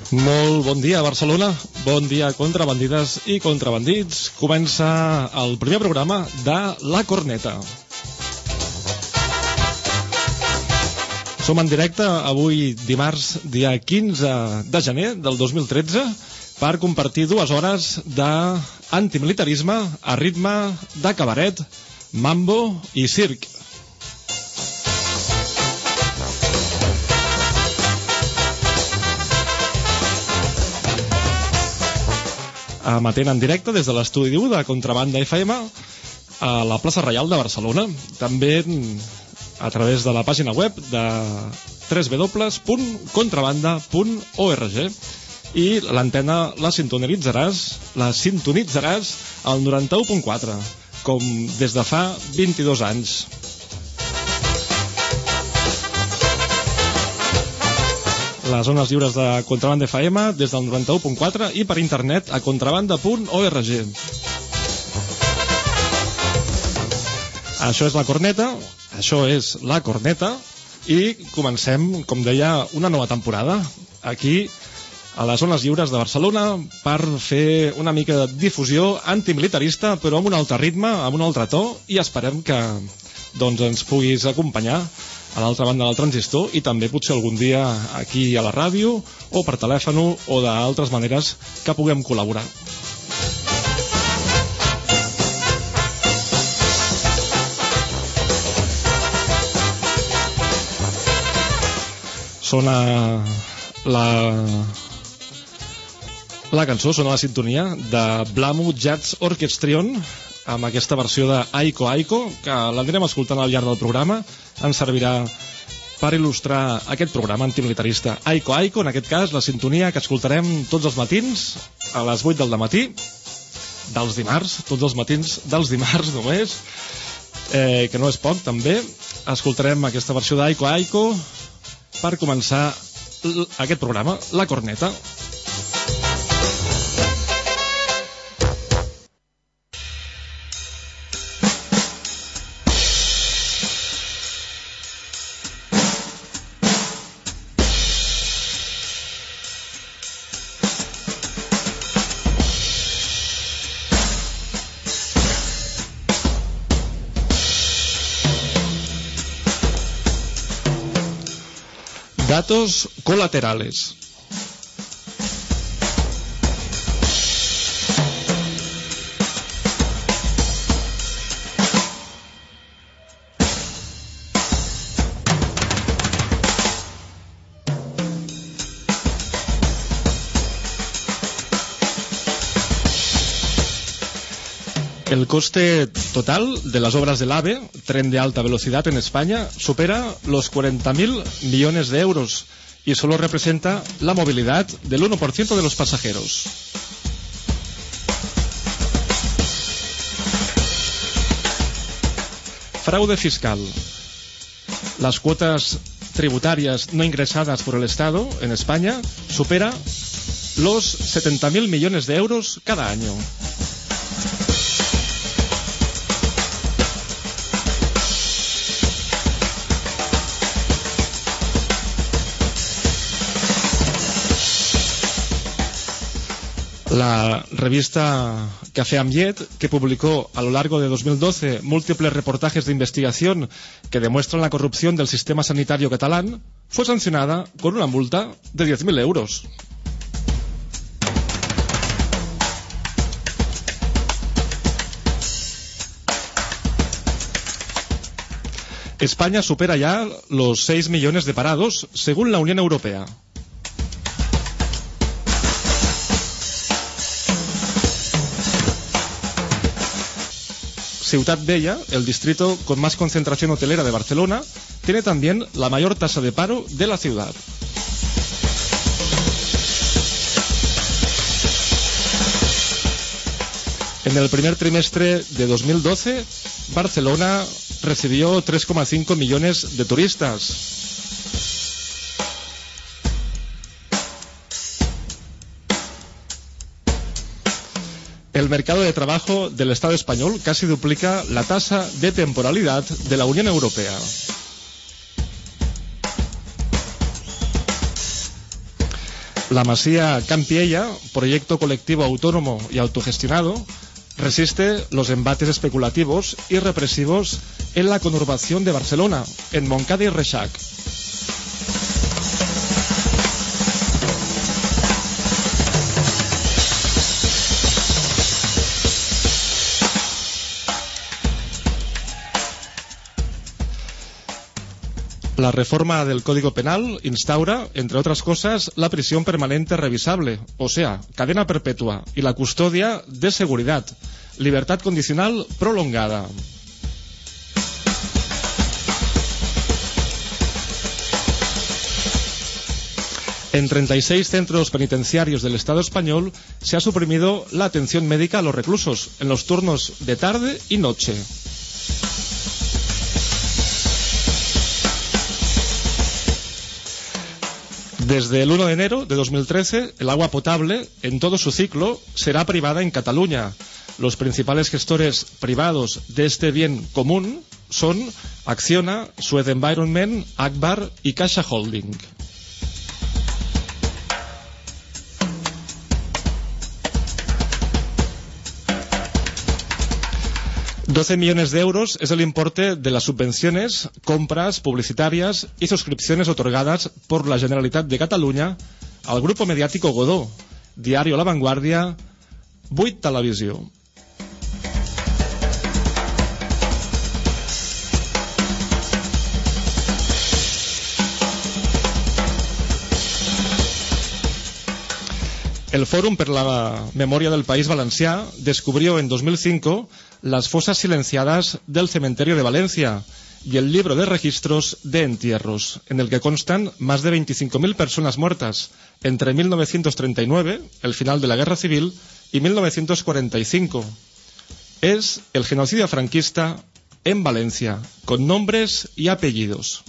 Molt bon dia, Barcelona. Bon dia, contrabandides i contrabandits. Comença el primer programa de La Corneta. Som en directe avui dimarts, dia 15 de gener del 2013, per compartir 2 hores d'antimilitarisme a ritme de cabaret, mambo i circ. Emetent en directe des de l'estudi 1 de Contrabanda FM a la plaça Reial de Barcelona, també a través de la pàgina web de www.contrabanda.org, i l'antena la sintonitzaràs al 91.4, com des de fa 22 anys. Les zones lliures de Contrabanda FM des del 91.4 i per internet a contrabanda.org. Això és La Corneta, i comencem, com deia, una nova temporada aquí a les zones lliures de Barcelona per fer una mica de difusió antimilitarista, però amb un altre ritme, amb un altre to, i esperem que ens puguis acompanyar a l'altra banda del transistor, i també potser algun dia aquí a la ràdio o per telèfon o d'altres maneres que puguem col·laborar. Sona la cançó, sona la sintonia de Blamu Jazz Orchestrion, amb aquesta versió de Aiko Aiko, que l'anirem escoltant al llarg del programa. Ens servirà per il·lustrar aquest programa antimilitarista. Aiko Aiko, en aquest cas, la sintonia que escoltarem tots els matins a les 8 del matí dels dimarts, tots els matins dels dimarts només, que no és poc, també. Escoltarem aquesta versió d'Aiko Aiko per començar aquest programa, La Corneta. Datos colaterales. El coste total de las obras del AVE, tren de alta velocidad en España, supera los 40.000 millones de euros y solo representa la movilidad del 1% de los pasajeros. Fraude fiscal. Las cuotas tributarias no ingresadas por el Estado en España supera los 70.000 millones de euros cada año. La revista Café Amllet, que publicó a lo largo de 2012 múltiples reportajes de investigación que demuestran la corrupción del sistema sanitario catalán, fue sancionada con una multa de 10.000 euros. España supera ya los 6 millones de parados, según la Unión Europea. Ciutat Vella, el distrito con más concentración hotelera de Barcelona, tiene también la mayor tasa de paro de la ciudad. En el primer trimestre de 2012, Barcelona recibió 3,5 millones de turistas. El mercado de trabajo del Estado español casi duplica la tasa de temporalidad de la Unión Europea. La Masía Campiella, proyecto colectivo autónomo y autogestionado, resiste los embates especulativos y represivos en la conurbación de Barcelona, en Montcada y Reixac. La reforma del Código Penal instaura, entre otras cosas, la prisión permanente revisable, o sea, cadena perpetua, y la custodia de seguridad, libertad condicional prolongada. En 36 centros penitenciarios del Estado español se ha suprimido la atención médica a los reclusos en los turnos de tarde y noche. Desde el 1 de enero de 2013, el agua potable, en todo su ciclo, será privada en Cataluña. Los principales gestores privados de este bien común son Acciona, Suez Environment, Agbar y Caixa Holding. $12 millones es el importe de las subvenciones, compras publicitarias y suscripciones otorgadas por la Generalitat de Catalunya al grupo mediático Godó, Diario La Vanguardia, 8 Televisió. El Fórum per la Memoria del País Valencià descubrió en 2005 las fosas silenciadas del cementerio de Valencia y el libro de registros de entierros, en el que constan más de 25.000 personas muertas entre 1939, el final de la Guerra Civil, y 1945. Es el genocidio franquista en Valencia, con nombres y apellidos.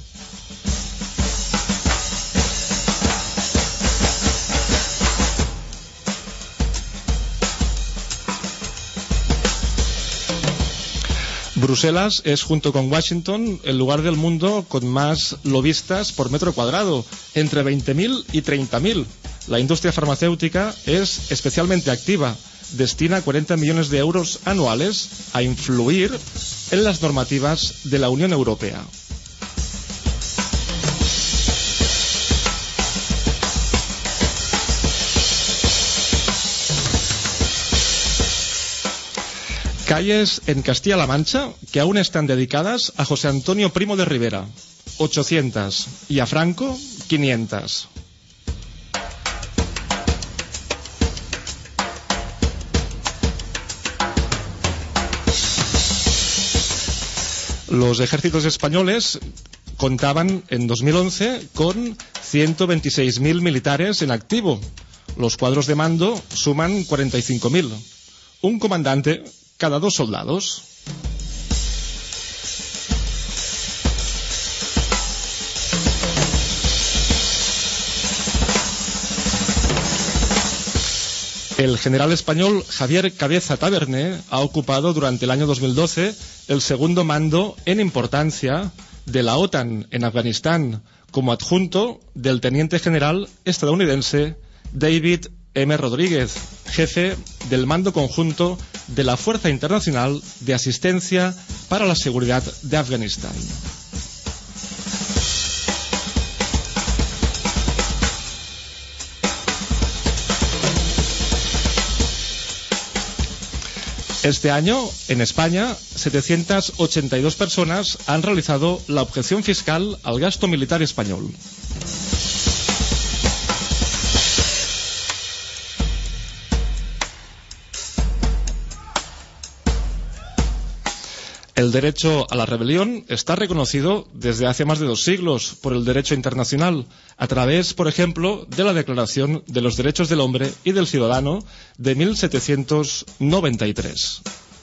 Bruselas es, junto con Washington, el lugar del mundo con más lobistas por metro cuadrado, entre 20.000 y 30.000. La industria farmacéutica es especialmente activa, destina 40 millones de euros anuales a influir en las normativas de la Unión Europea. Calles en Castilla-La Mancha que aún están dedicadas a José Antonio Primo de Rivera, 800, y a Franco, 500. Los ejércitos españoles contaban en 2011 con 126.000 militares en activo. Los cuadros de mando suman 45.000. Un comandante cada 2 soldados. El general español Javier Cabeza Taberner ha ocupado durante el año 2012 el segundo mando en importancia de la OTAN en Afganistán, como adjunto del teniente general estadounidense David M. Rodríguez, jefe del mando conjunto de la Fuerza Internacional de Asistencia para la Seguridad de Afganistán. Este año, en España, 782 personas han realizado la objeción fiscal al gasto militar español. El derecho a la rebelión está reconocido desde hace más de 2 siglos por el derecho internacional, a través, por ejemplo, de la Declaración de los Derechos del Hombre y del Ciudadano de 1793.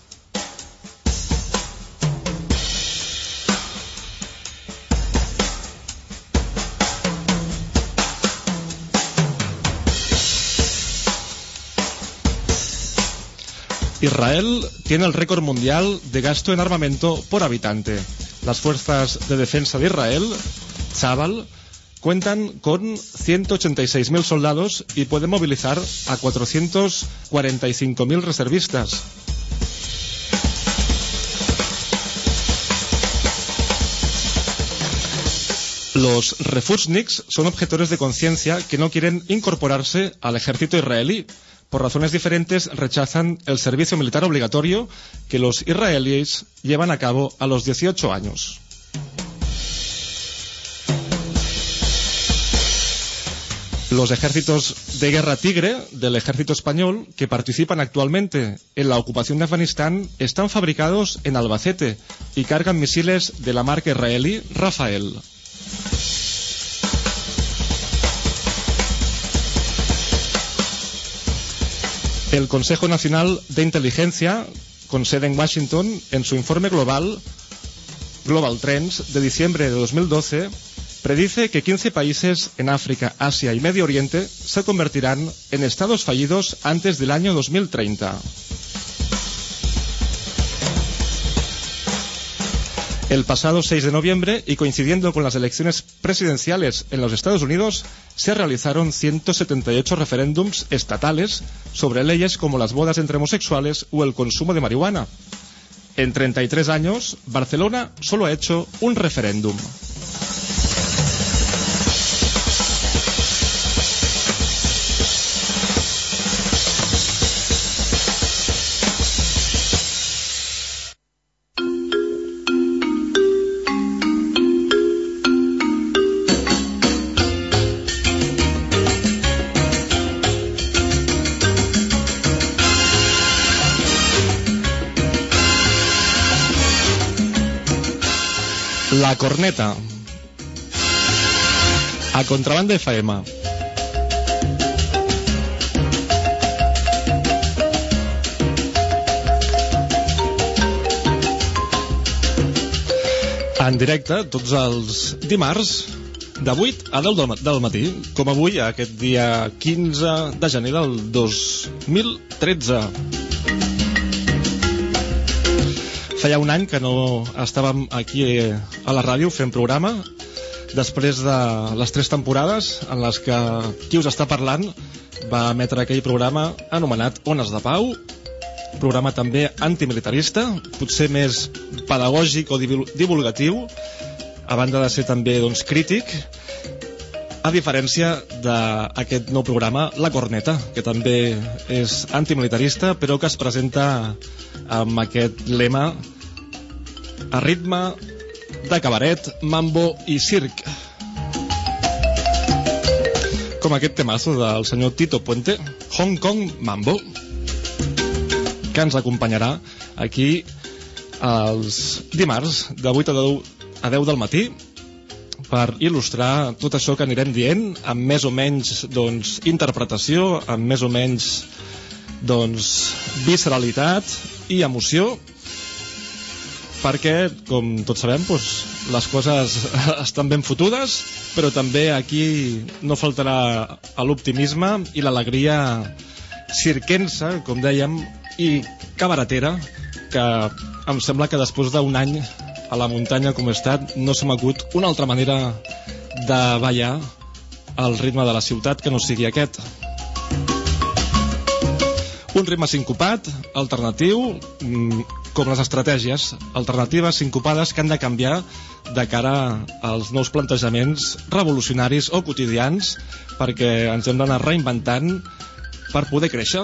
Israel tiene el récord mundial de gasto en armamento por habitante. Las fuerzas de defensa de Israel, Tzabal, cuentan con 186.000 soldados y pueden movilizar a 445.000 reservistas. Los refusniks son objetores de conciencia que no quieren incorporarse al ejército israelí. Por razones diferentes rechazan el servicio militar obligatorio que los israelíes llevan a cabo a los 18 años. Los ejércitos de guerra Tigre del ejército español que participan actualmente en la ocupación de Afganistán están fabricados en Albacete y cargan misiles de la marca israelí Rafael. El Consejo Nacional de Inteligencia, con sede en Washington, en su informe Global Trends de diciembre de 2012, predice que 15 países en África, Asia y Medio Oriente se convertirán en estados fallidos antes del año 2030. El pasado 6 de noviembre, y coincidiendo con las elecciones presidenciales en los Estados Unidos, se realizaron 178 referéndums estatales sobre leyes como las bodas entre homosexuales o el consumo de marihuana. En 33 años, Barcelona solo ha hecho un referéndum. La corneta. A Contrabanda FM. En directe, tots els dimarts, de 8 a 10 del matí, com avui, aquest dia 15 de gener del 2013. Feia un any que no estàvem aquí a la ràdio fent programa, després de les 3 temporades en les que qui us està parlant va emetre aquell programa anomenat Ones de Pau, programa també antimilitarista, potser més pedagògic o divulgatiu, a banda de ser també crític, a diferència d'aquest nou programa, La Corneta, que també és antimilitarista, però que es presenta amb aquest lema a ritme de cabaret, mambo i circ. Com aquest temazo del senyor Tito Puente, Hong Kong Mambo, que ens acompanyarà aquí els dimarts de 8 a 10 del matí per il·lustrar tot això que anirem dient amb més o menys interpretació, amb més o menys visceralitat i emoció, perquè, com tots sabem, les coses estan ben fotudes, però també aquí no faltarà l'optimisme i l'alegria cirquensa, com dèiem, i cabaretera, que em sembla que després d'un any a la muntanya com he estat, no se m'acut una altra manera de ballar al ritme de la ciutat que no sigui aquest. Un ritme sincopat, alternatiu, com les estratègies alternatives sincopades que han de canviar de cara als nous plantejaments revolucionaris o quotidians, perquè ens hem d'anar reinventant per poder créixer.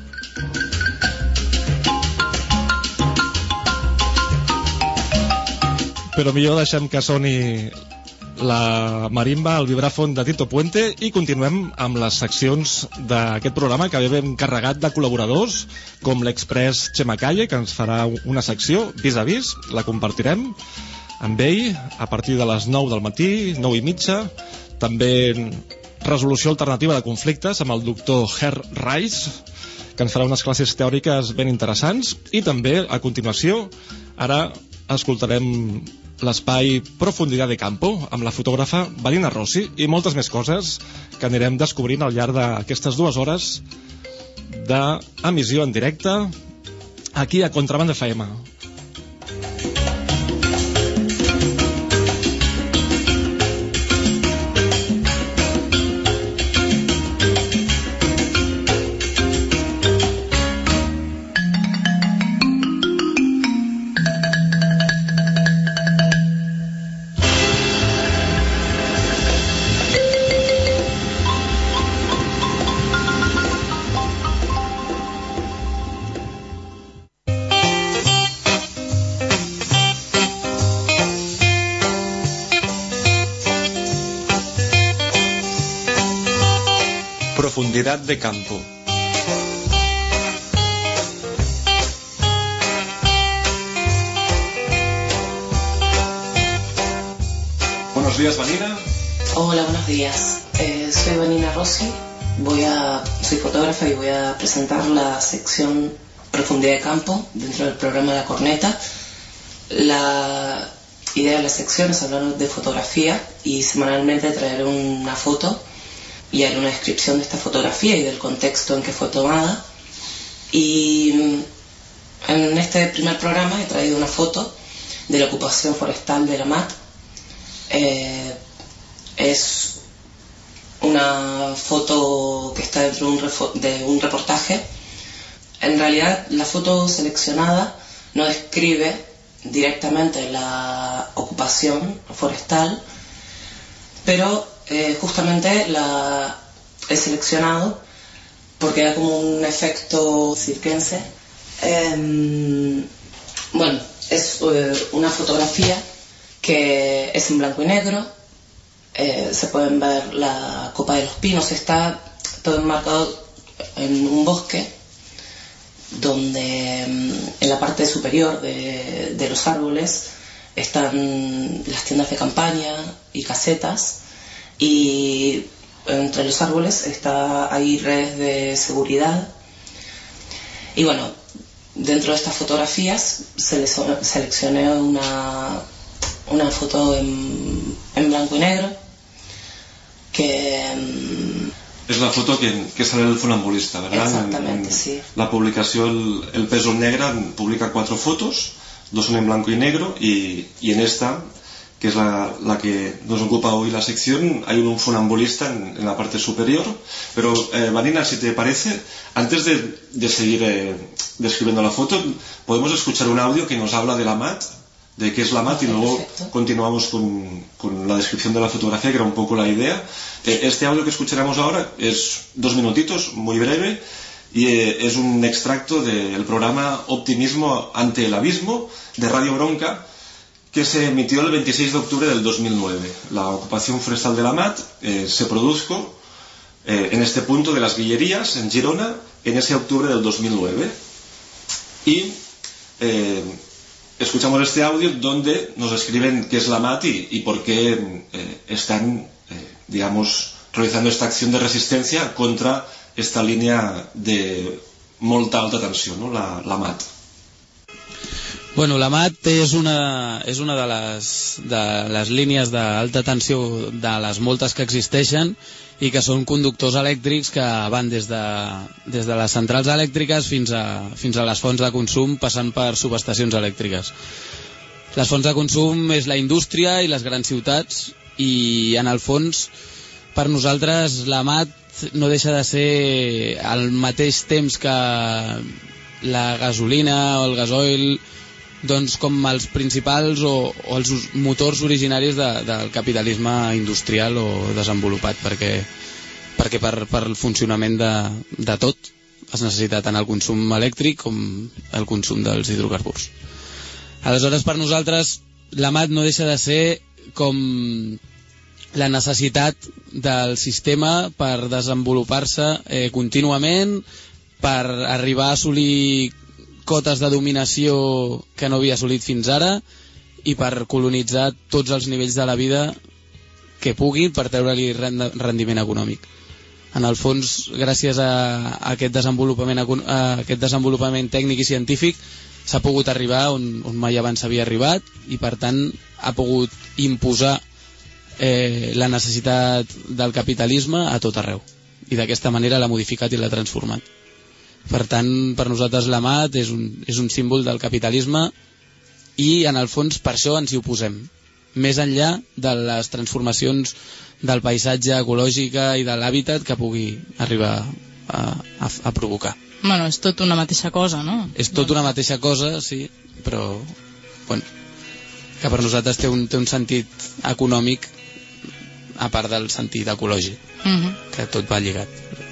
Però millor deixem que soni la marimba, el vibràfon de Tito Puente, i continuem amb les seccions d'aquest programa que ve ben carregat de col·laboradors, com l'Express Xema Calle, que ens farà una secció vis a vis, la compartirem amb ell a partir de les 9 del matí, 9 i mitja. També resolució alternativa de conflictes amb el doctor Herr Reis, que ens farà unes classes teòriques ben interessants, i també a continuació ara escoltarem l'espai Profundidad de Campo amb la fotògrafa Valina Rossi i moltes més coses que anirem descobrint al llarg d'aquestes 2 hores d'emissió en directe aquí a Contrabanda FM. Profundidad de campo. Buenos días, Vanina. Hola, buenos días. Soy Vanina Rossi, soy fotógrafa y voy a presentar la sección Profundidad de campo dentro del programa La Corneta. La idea de la sección es hablar de fotografía y semanalmente traer una foto y haré una descripción de esta fotografía y del contexto en que fue tomada. Y en este primer programa he traído una foto de la ocupación forestal de la MAT. Es una foto que está dentro de un reportaje. En realidad la foto seleccionada no describe directamente la ocupación forestal, pero justamente la he seleccionado porque da como un efecto circense. Bueno, es una fotografía que es en blanco y negro. Se pueden ver la copa de los pinos, está todo enmarcado en un bosque donde en la parte superior de los árboles están las tiendas de campaña y casetas, y entre los árboles hay redes de seguridad. Y bueno, dentro de estas fotografías seleccioné una foto en blanco y negro que es la foto que sale el funambulista, ¿verdad? Exactamente, sí. La publicación El Pèsol Negre publica 4 fotos, 2 son en blanco y negro, y en esta, que es la que nos ocupa hoy la sección, hay un funambulista en la parte superior. Pero Vanina, si te parece, antes de seguir describiendo la foto, podemos escuchar un audio que nos habla de la MAT, de qué es la MAT, y luego perfecto. Continuamos con la descripción de la fotografía, que era un poco la idea. Este audio que escucharemos ahora es 2 minutitos, muy breve, y es un extracto del programa Optimismo ante el abismo de Radio Bronca, que se emitió el 26 de octubre del 2009. La ocupación forestal de la MAT se produjo en este punto de las Guillerías, en Girona, en ese octubre del 2009. Y escuchamos este audio donde nos escriben qué es la MAT y por qué están, realizando esta acción de resistencia contra esta línea de molta alta tensió, no? La MAT. Bueno, la MAT és una de les línies d'alta tensió de les moltes que existeixen i que són conductors elèctrics que van des de les centrals elèctriques fins a les fonts de consum, passant per subestacions elèctriques. Les fonts de consum és la indústria i les grans ciutats, i en el fons per nosaltres la MAT no deixa de ser al mateix temps que la gasolina o el gasoil, doncs com els principals o els motors originaris del capitalisme industrial o desenvolupat, perquè per el funcionament de tot es necessita tant el consum elèctric com el consum dels hidrocarburs. Aleshores, per nosaltres la MAT no deixa de ser com la necessitat del sistema per desenvolupar-se contínuament, per arribar a assolir cotes de dominació que no havia assolit fins ara i per colonitzar tots els nivells de la vida que pugui per treure-li rendiment econòmic. En el fons, gràcies a aquest desenvolupament tècnic i científic, s'ha pogut arribar on mai abans s'havia arribat, i per tant ha pogut imposar la necessitat del capitalisme a tot arreu, i d'aquesta manera l'ha modificat i l'ha transformat. Per tant, per nosaltres la MAT és un símbol del capitalisme, i en el fons per això ens hi oposem, més enllà de les transformacions del paisatge ecològica i de l'hàbitat que pugui arribar a provocar. Bueno, és tot una mateixa cosa, no? És tot una mateixa cosa, sí, però bueno, que per nosaltres té un sentit econòmic a part del sentit ecològic, que tot va lligat.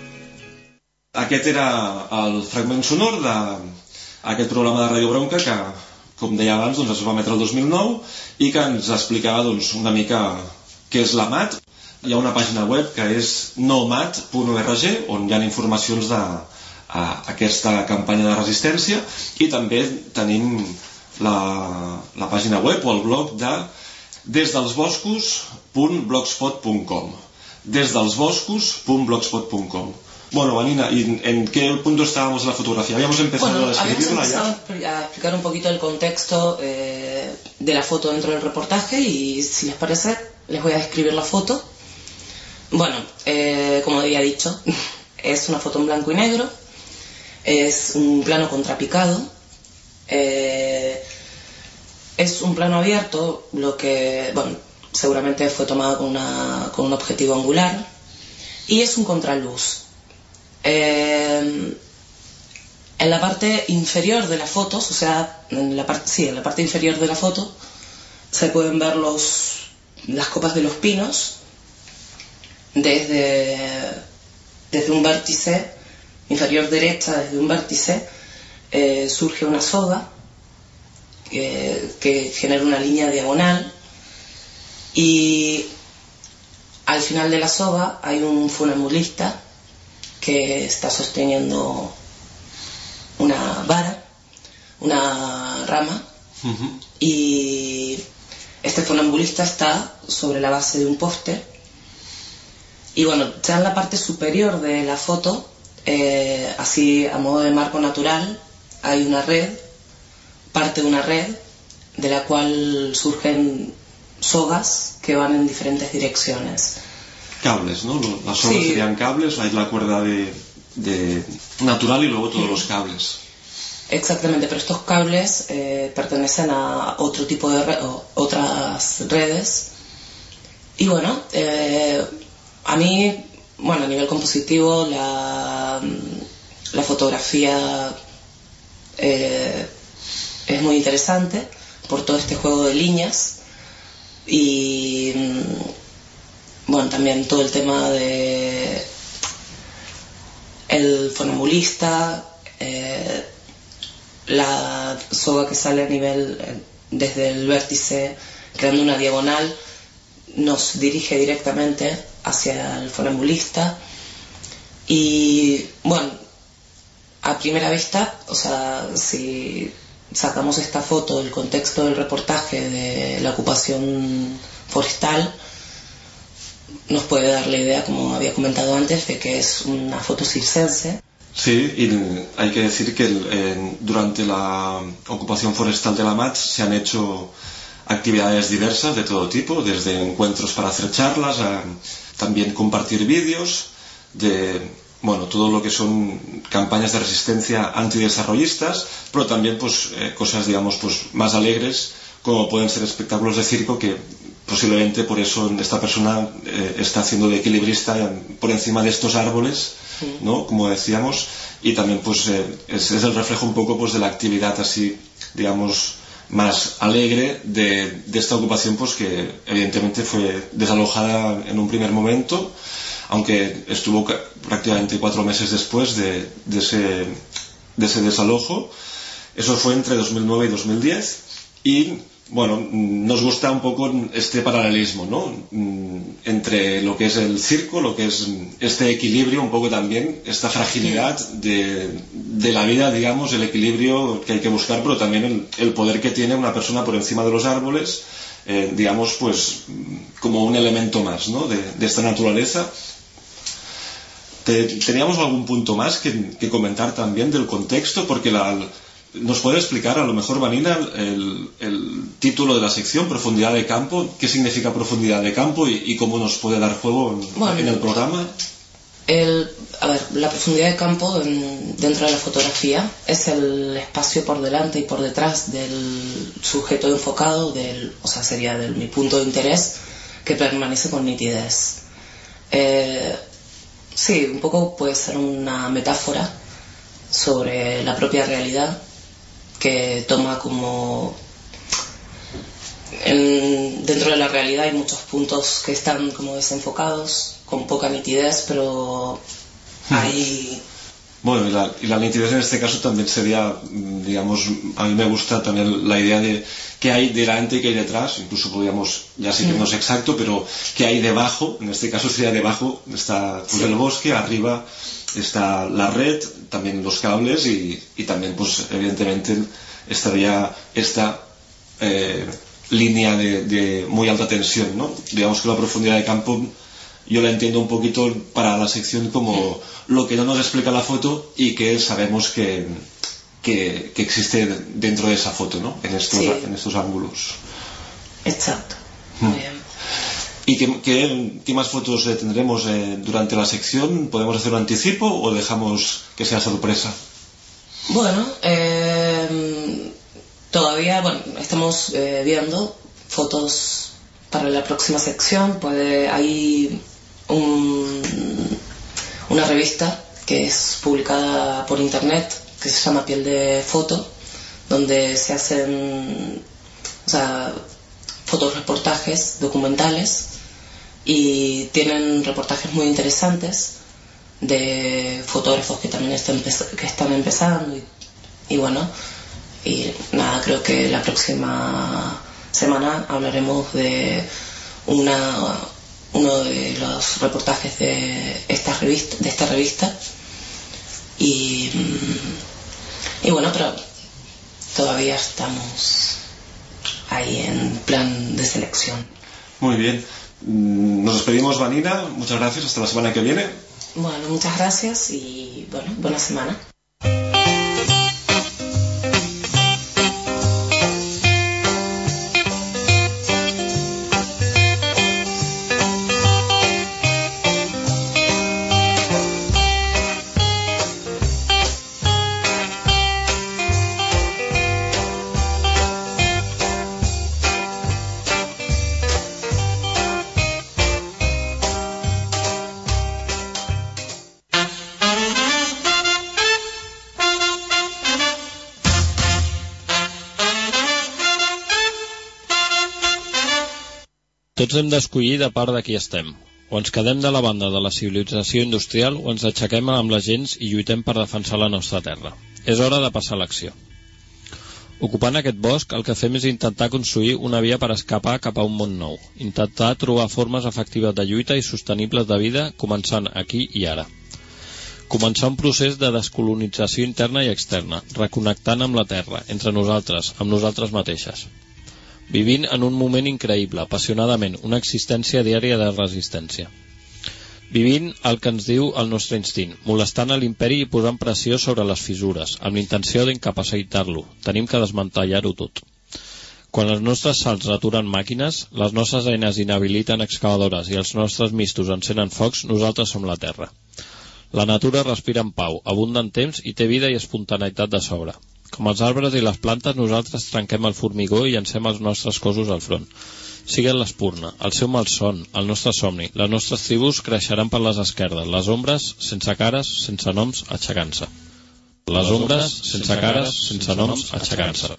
Aquest era el fragment sonor d'aquest programa de Radio Bronca que, com deia abans, es va emetre el 2009 i que ens explicava una mica què és la MAT. hi ha una pàgina web que és nomad.org, on hi ha informacions d'aquesta campanya de resistència, i també tenim la pàgina web o el blog de desdelsboscos.blogspot.com desdelsboscos.blogspot.com. Bueno, Vanina, ¿y en qué punto estábamos en la fotografía? Habíamos empezado a describirla ya. A explicar un poquito el contexto de la foto dentro del reportaje, y si les parece, les voy a describir la foto. Bueno, como había dicho, es una foto en blanco y negro, es un plano contrapicado, es un plano abierto, lo que, bueno, seguramente fue tomado con un objetivo angular, y es un contraluz. En la parte inferior de las fotos, o sea, en la parte inferior de la foto se pueden ver las copas de los pinos desde un vértice inferior derecha, desde un vértice surge una soga que genera una línea diagonal, y al final de la soga hay un funambulista que está sosteniendo una vara, una rama, y este funambulista está sobre la base de un poste. Y bueno, ya en la parte superior de la foto, así a modo de marco natural, hay una red, parte de una red, de la cual surgen sogas que van en diferentes direcciones. Cables, ¿no? Las sogas serían cables, hay la cuerda de natural y luego todos los cables. Exactamente, pero estos cables pertenecen a otro tipo de otras redes. Y bueno, a mí, bueno, a nivel compositivo, la fotografía es muy interesante por todo este juego de líneas, y bueno, también todo el tema de el funambulista, la soga que sale a nivel desde el vértice creando una diagonal nos dirige directamente hacia el funambulista. Y bueno, a primera vista, o sea, si sacamos esta foto del contexto del reportaje de la ocupación forestal, nos puede dar la idea, como había comentado antes, de que es una foto circense. Sí, y hay que decir que durante la ocupación forestal de la MAT se han hecho actividades diversas de todo tipo, desde encuentros para hacer charlas, a también compartir vídeos de, bueno, todo lo que son campañas de resistencia antidesarrollistas, pero también pues cosas, digamos, pues más alegres, como pueden ser espectáculos de circo, que posiblemente por eso esta persona está haciendo de equilibrista por encima de estos árboles, ¿no? Como decíamos, y también pues es el reflejo un poco pues de la actividad así, digamos, más alegre de esta ocupación, pues que evidentemente fue desalojada en un primer momento, aunque estuvo prácticamente 4 meses después de ese desalojo. Eso fue entre 2009 y 2010, y bueno, nos gusta un poco este paralelismo, ¿no? Entre lo que es el circo, lo que es este equilibrio, un poco también esta fragilidad de la vida, digamos, el equilibrio que hay que buscar, pero también el poder que tiene una persona por encima de los árboles, digamos, pues como un elemento más, ¿no? de esta naturaleza. ¿Teníamos algún punto más que comentar también del contexto? Porque ¿nos puede explicar, a lo mejor, Vanina, el título de la sección, Profundidad de Campo? ¿Qué significa profundidad de campo y cómo nos puede dar juego en el programa? A ver, la profundidad de campo dentro de la fotografía es el espacio por delante y por detrás del sujeto enfocado, o sea, sería de mi punto de interés, que permanece con nitidez. Sí, un poco puede ser una metáfora sobre la propia realidad, que toma como dentro de la realidad hay muchos puntos que están como desenfocados, con poca nitidez, pero hay Bueno, y la nitidez en este caso también sería, digamos, a mí me gusta también la idea de qué hay delante y qué hay detrás, incluso podríamos, ya sé que no es exacto, pero qué hay debajo, en este caso sería debajo, está pues, el bosque, arriba está la red, también los cables y también, pues evidentemente, estaría esta línea de muy alta tensión, ¿no? Digamos que la profundidad de campo yo la entiendo un poquito para la sección como lo que no nos explica la foto y que sabemos que existe dentro de esa foto, ¿no? En estos ángulos. Exacto. Muy bien. ¿Y qué más fotos tendremos durante la sección? ¿Podemos hacer un anticipo o dejamos que sea sorpresa? Bueno, todavía estamos viendo fotos para la próxima sección. Hay una revista que es publicada por internet que se llama Piel de Foto, donde se hacen fotoreportajes documentales y tienen reportajes muy interesantes de fotógrafos que también están empezando y nada, creo que la próxima semana hablaremos de uno de los reportajes de esta revista y bueno, pero todavía estamos ahí en plan de selección. Muy bien, nos despedimos, Vanina, muchas gracias, hasta la semana que viene. Bueno, muchas gracias y buena semana. Tots hem d'escollir de part de qui estem. O ens quedem de la banda de la civilització industrial o ens aixequem amb la gent i lluitem per defensar la nostra terra. És hora de passar a l'acció. Ocupant aquest bosc, el que fem és intentar construir una via per escapar cap a un món nou. Intentar trobar formes efectives de lluita i sostenibles de vida, començant aquí i ara. Començar un procés de descolonització interna i externa, reconnectant amb la terra, entre nosaltres, amb nosaltres mateixes. Vivint en un moment increïble, apassionadament, una existència diària de resistència. Vivint el que ens diu el nostre instint, molestant a l'imperi i posant pressió sobre les fissures, amb l'intenció d'incapacitar-lo. Tenim que desmantellar-ho tot. Quan els nostres salts aturen màquines, les nostres eines inhabiliten excavadores i els nostres mistos encenen focs, nosaltres som la terra. La natura respira en pau, abunda en temps i té vida i espontaneïtat de sobre. Com els arbres i les plantes, nosaltres trenquem el formigó i llancem els nostres cossos al front. Siguin l'espurna, el seu malson, el nostre somni, les nostres tribus creixeran per les esquerdes, les ombres, sense cares, sense noms, aixecant-se. Les ombres, sense cares, sense noms, aixecant-se.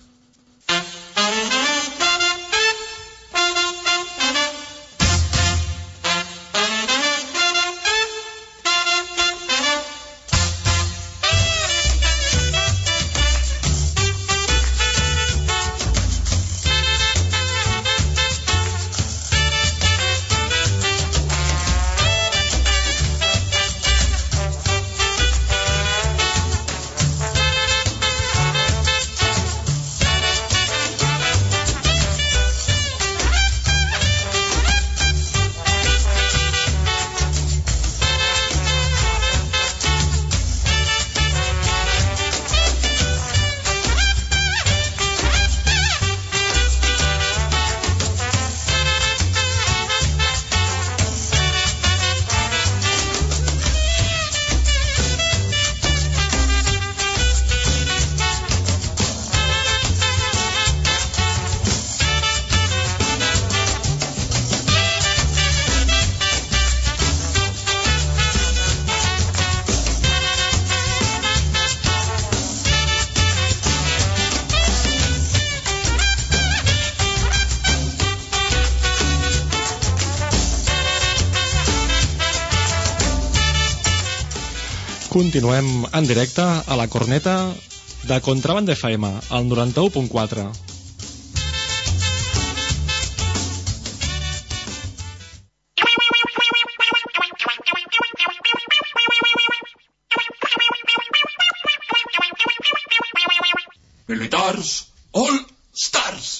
Continuem en directe a la corneta de Contrabanda FM, al 91.4. Militars All Stars!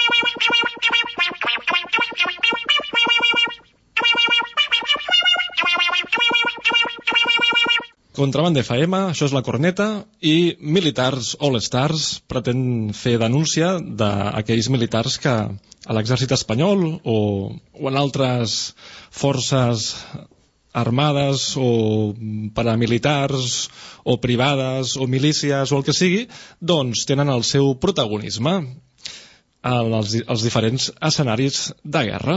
Contrabanda FM, això és la corneta, i Militars All Stars pretén fer denúncia d'aquells militars que a l'exèrcit espanyol o en altres forces armades o paramilitars o privades o milícies o el que sigui, doncs tenen el seu protagonisme als diferents escenaris de guerra.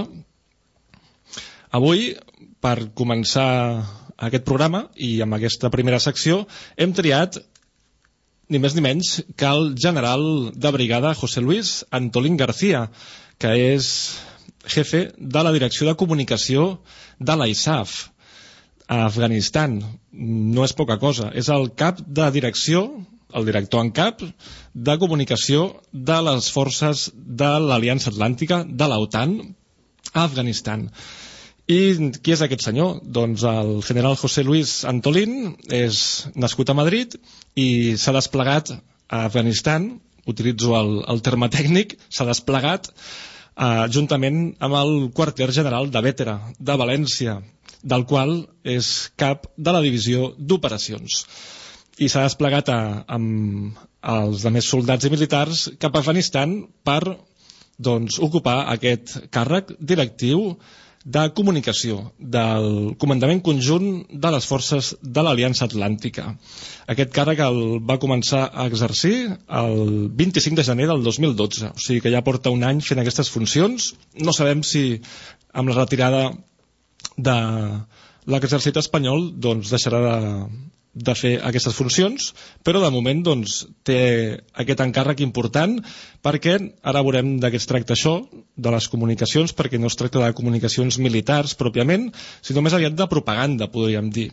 Avui, per començar aquest programa i amb aquesta primera secció, hem triat ni més ni menys que el general de brigada José Luis Antolín García, que és jefe de la direcció de comunicació de l'ISAF a Afganistan. No és poca cosa, és el cap de direcció, el director en cap de comunicació de les forces de l'Aliança Atlàntica, de l'OTAN, a Afganistan. I qui és aquest senyor? Doncs el general José Luis Antolín és nascut a Madrid i s'ha desplegat a Afganistan, utilitzo el terme tècnic, s'ha desplegat juntament amb el quarter general de Bétera, de València, del qual és cap de la divisió d'operacions. I s'ha desplegat amb els altres soldats i militars cap a Afganistan per ocupar aquest càrrec directiu de comunicació del comandament conjunt de les forces de l'Aliança Atlàntica. Aquest càrrec el va començar a exercir el 25 de gener del 2012, o sigui que ja porta un any fent aquestes funcions. No sabem si amb la retirada de l'exèrcit espanyol deixarà de fer aquestes funcions, però de moment té aquest encàrrec important, perquè ara veurem de què es tracta això, de les comunicacions, perquè no es tracta de comunicacions militars pròpiament, sinó més aviat de propaganda, podríem dir.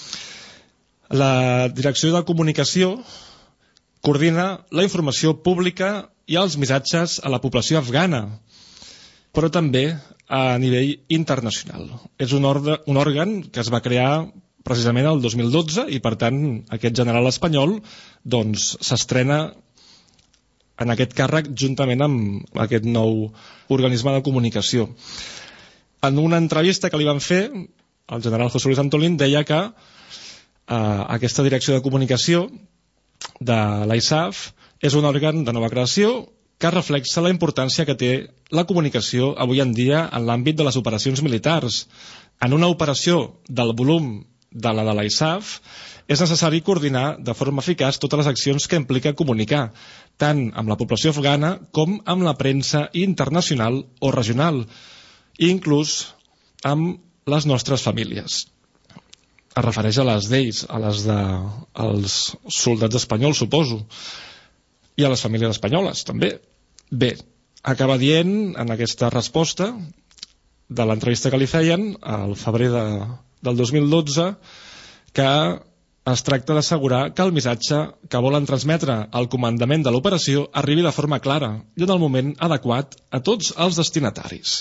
La direcció de comunicació coordina la informació pública i els missatges a la població afgana, però també a nivell internacional. És un òrgan que es va crear precisament el 2012 i per tant aquest general espanyol s'estrena en aquest càrrec juntament amb aquest nou organisme de comunicació. En una entrevista que li van fer, el general José Luis Antolín deia que aquesta direcció de comunicació de l'ISAF és un òrgan de nova creació que reflexa la importància que té la comunicació avui en dia en l'àmbit de les operacions militars. En una operació del volum de la de l'ISAF, és necessari coordinar de forma eficaç totes les accions que implica comunicar, tant amb la població afgana com amb la premsa internacional o regional, i inclús amb les nostres famílies. Es refereix a les d'ells, a les dels soldats espanyols, suposo, i a les famílies espanyoles, també. Bé, acaba dient en aquesta resposta de l'entrevista que li feien al febrer del 2012 que es tracta d'assegurar que el missatge que volen transmetre al comandament de l'operació arribi de forma clara i en el moment adequat a tots els destinataris.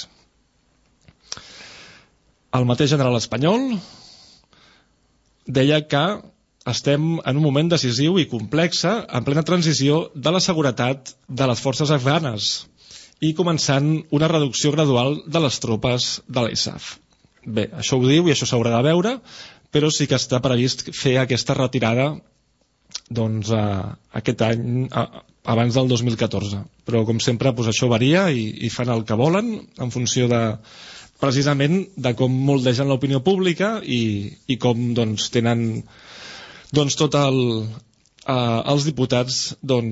El mateix general espanyol deia que estem en un moment decisiu i complex en plena transició de la seguretat de les forces afganes i començant una reducció gradual de les tropes de l'ISAF. Bé, això ho diu i això s'haurà de veure, però sí que està previst fer aquesta retirada aquest any, abans del 2014. Però, com sempre, això varia i fan el que volen en funció precisament de com moldegen l'opinió pública i com tenen tots els diputats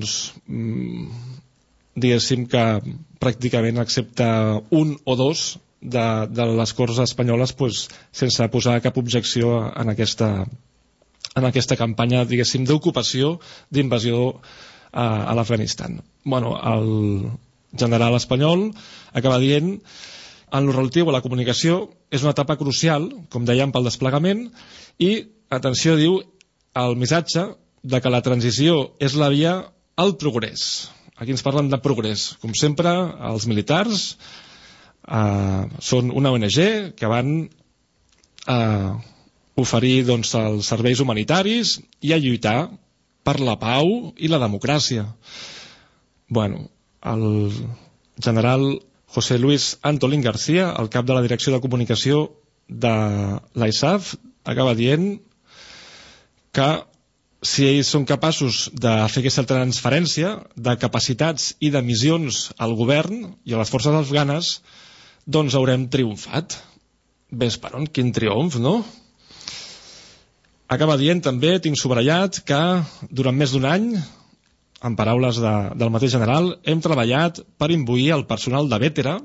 diguéssim que pràcticament excepte un o dos de les Corts espanyoles sense posar cap objecció en aquesta campanya, diguéssim, d'ocupació, d'invasió a l'Afganistan. El general espanyol acaba dient: en lo relatiu a la comunicació és una etapa crucial, com dèiem, pel desplegament i, atenció, diu, el missatge de que la transició és la via al progrés. Aquí ens parlen de progrés. Com sempre, els militars són una ONG que van oferir doncs, els serveis humanitaris i a lluitar per la pau i la democràcia. Bueno, el general José Luis Antolín García, el cap de la direcció de comunicació de l'ISAF, acaba dient que si ells són capaços de fer aquesta transferència de capacitats i de missions al govern i a les forces afganes, doncs haurem triomfat. Ves per on, quin triomf, no? Acaba dient també, tinc subratllat, que durant més d'un any, en paraules del mateix general, hem treballat per imbuir el personal de Bétera,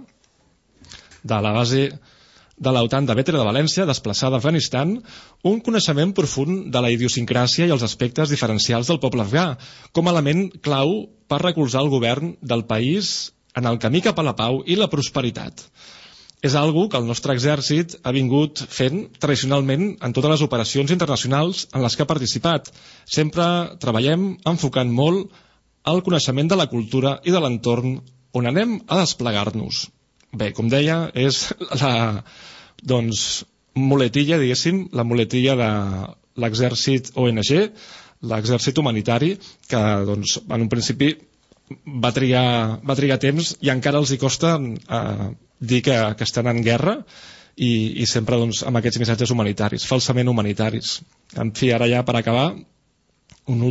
de la base de l'OTAN de Bétera de València, desplaçada a Afganistan, un coneixement profund de la idiosincràsia i els aspectes diferencials del poble afgà, com a element clau per recolzar el govern del país en el camí cap a la pau i la prosperitat. És algo que el nostre exèrcit ha vingut fent tradicionalment en totes les operacions internacionals en les que ha participat. Sempre treballem enfocant molt el coneixement de la cultura i de l'entorn on anem a desplegar-nos. Bé, com deia, és la muletilla, diguéssim, la muletilla de l'exèrcit ONG, l'exèrcit humanitari, que doncs, en un principi va trigar temps i encara els hi costa dir que estan en guerra i sempre doncs, amb aquests missatges humanitaris, falsament humanitaris. En fi, ara ja per acabar, un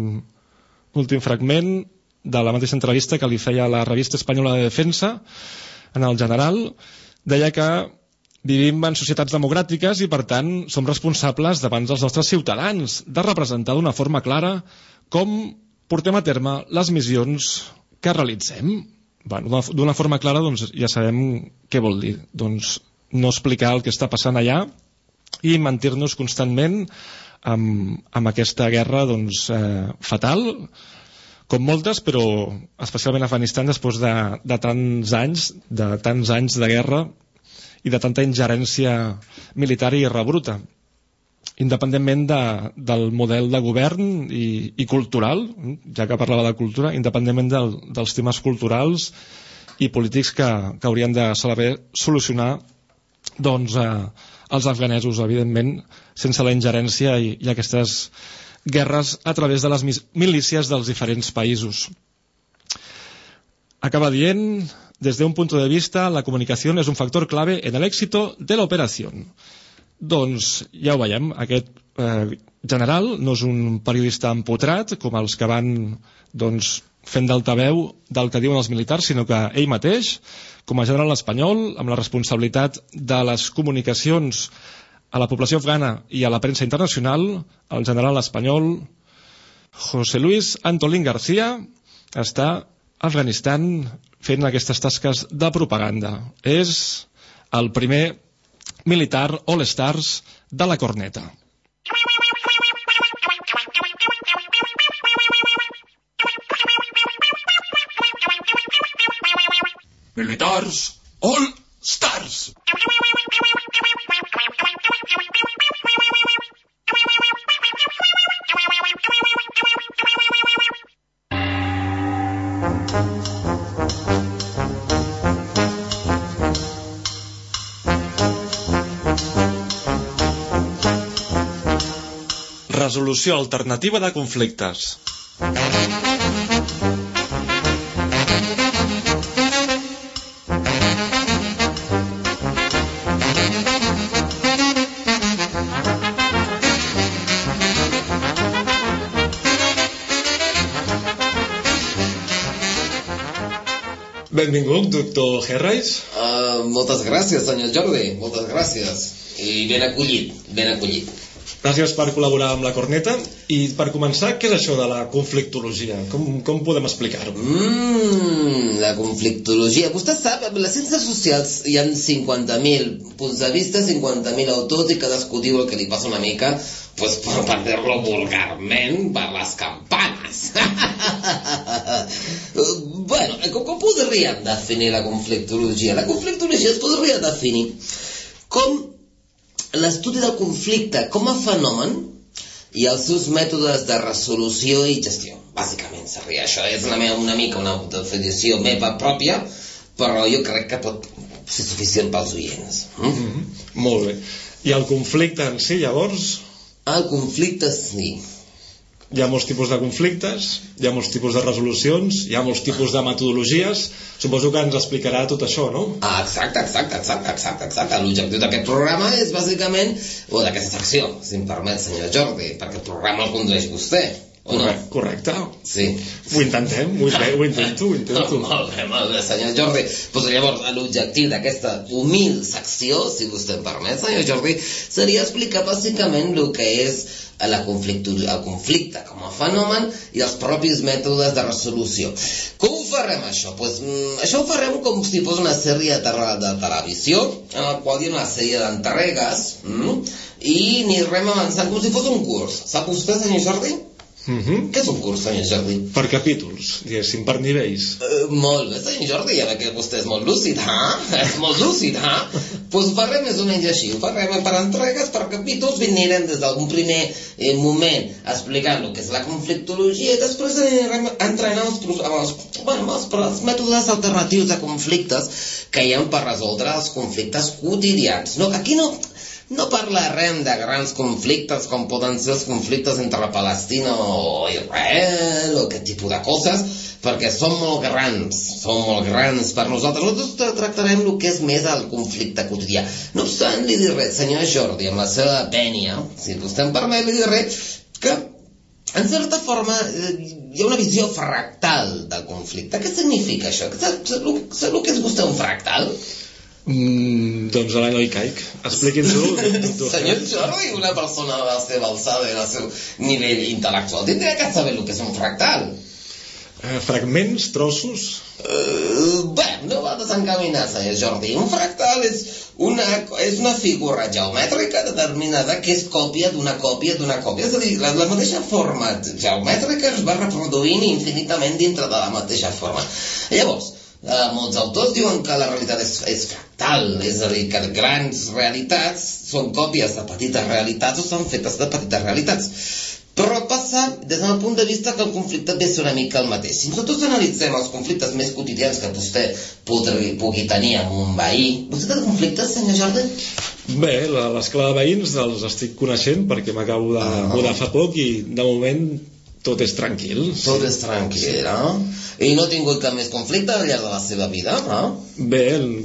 últim fragment de la mateixa entrevista que li feia la revista espanyola de Defensa en el general, deia que vivim en societats democràtiques i per tant som responsables davant dels nostres ciutadans de representar d'una forma clara com portem a terme les missions que realitzem. Bueno, d'una forma clara doncs, ja sabem què vol dir. Doncs no explicar el que està passant allà i mentir-nos constantment amb aquesta guerra doncs, fatal, com moltes, però especialment a Afganistan després de tants anys de guerra i de tanta ingerència militar i rebruta. Independentment del model de govern i cultural, ja que parlava de cultura, independentment dels temes culturals i polítics que haurien de saber solucionar doncs, els afganesos, evidentment, sense la ingerència i aquestes guerres a través de les milícies dels diferents països. Acaba dient, desde un punto de vista, la comunicación es un factor clave en el éxito de la operación. Doncs ja ho veiem, aquest general no és un periodista empotrat com els que van doncs, fent d'altaveu del que diuen els militars, sinó que ell mateix, com a general espanyol, amb la responsabilitat de les comunicacions a la població afgana i a la premsa internacional, el general espanyol José Luis Antolín García està a Afganistan fent aquestes tasques de propaganda. És el primer militar All Stars de la corneta. Militars All Stars. Resolució alternativa de conflictes. Benvingut, doctor Herreis. Moltes gràcies, senyor Jordi, moltes gràcies. I ben acollit, ben acollit. Gràcies per col·laborar amb la corneta. I per començar, què és això de la conflictologia? Com podem explicar-ho? La conflictologia. Vostè sap, en les ciències socials hi ha 50.000 punts de vista, 50.000 autors i cadascú diu el que li passa una mica, pues, per dir-lo vulgarment, per les campanes. Bueno, com podríem definir la conflictologia? La conflictologia es podria definir com l'estudi del conflicte com a fenomen i els seus mètodes de resolució i gestió. Bàsicament seria això. És una mica una definició meva pròpia, però jo crec que pot ser suficient pels oients. Molt bé. I el conflicte en si, llavors? El conflicte, sí. Hi ha molts tipus de conflictes, hi ha molts tipus de resolucions, hi ha molts tipus de metodologies. Suposo que ens explicarà tot això, no? Exacte. L'objectiu d'aquest programa és bàsicament, o d'aquesta secció, si em permet, senyor Jordi, perquè el programa el condueix vostè. Correcte. Sí. Ho intentem, ho intento. Molt bé, senyor Jordi. Doncs llavors, l'objectiu d'aquesta humil secció, si vostè em permet, senyor Jordi, seria explicar bàsicament el que és el conflicte com a fenomen i els propis mètodes de resolució. Com ho farem, això? Això ho farem com si fos una sèrie de televisió, en la qual hi ha una sèrie d'entregues, i anirem avançant com si fos un curs. Sap vostè, senyor Jordi? Què és un curs, senyor Jordi? Per capítols, diguéssim, per nivells. Molt bé, senyor Jordi, ja que vostè és molt lúcid, És molt lúcid, Doncs ho farem més o menys així, ho farem per entregues, per capítols, anirem des d'algun primer moment explicant el que és la conflictologia i després anirem entrenant els mètodes alternatius de conflictes que hi ha per resoldre els conflictes quotidians. Aquí no parlarem de grans conflictes com poden ser els conflictes entre Palestina o Israel o aquest tipus de coses, perquè són molt grans per nosaltres. Nosaltres tractarem el que és més el conflicte quotidià. No obstant, li diré, senyor Jordi, amb la seva vènia, si vostè em permet, li diré que en certa forma hi ha una visió fractal del conflicte. Què significa això? Sap el que és vostè un fractal? Doncs ara no hi caic. Expliqui'ns-ho. Senyor Jordi, una persona de la seva alçada i del seu nivell intel·lectual tindria que saber el que és un fractal. Fragments, trossos? No va desencaminar, senyor Jordi. Un fractal és una figura geomètrica determinada que és còpia d'una còpia d'una còpia. És a dir, la mateixa forma geomètrica es va reproduint infinitament dintre de la mateixa forma. Llavors, molts autors diuen que la realitat és fractal, és a dir, que grans realitats són còpies de petites realitats o són fetes de petites realitats. Però passa des del punt de vista que el conflicte ve a ser una mica el mateix. Si nosaltres analitzem els conflictes més quotidians que vostè pugui tenir amb un veí... Vostè té conflictes, senyor Jordi? Bé, l'escala de veïns els estic coneixent perquè m'acabo de mudar fa poc i de moment tot és tranquil. Tot és tranquil, I no ha tingut cap més conflicte al llarg de la seva vida, Bé,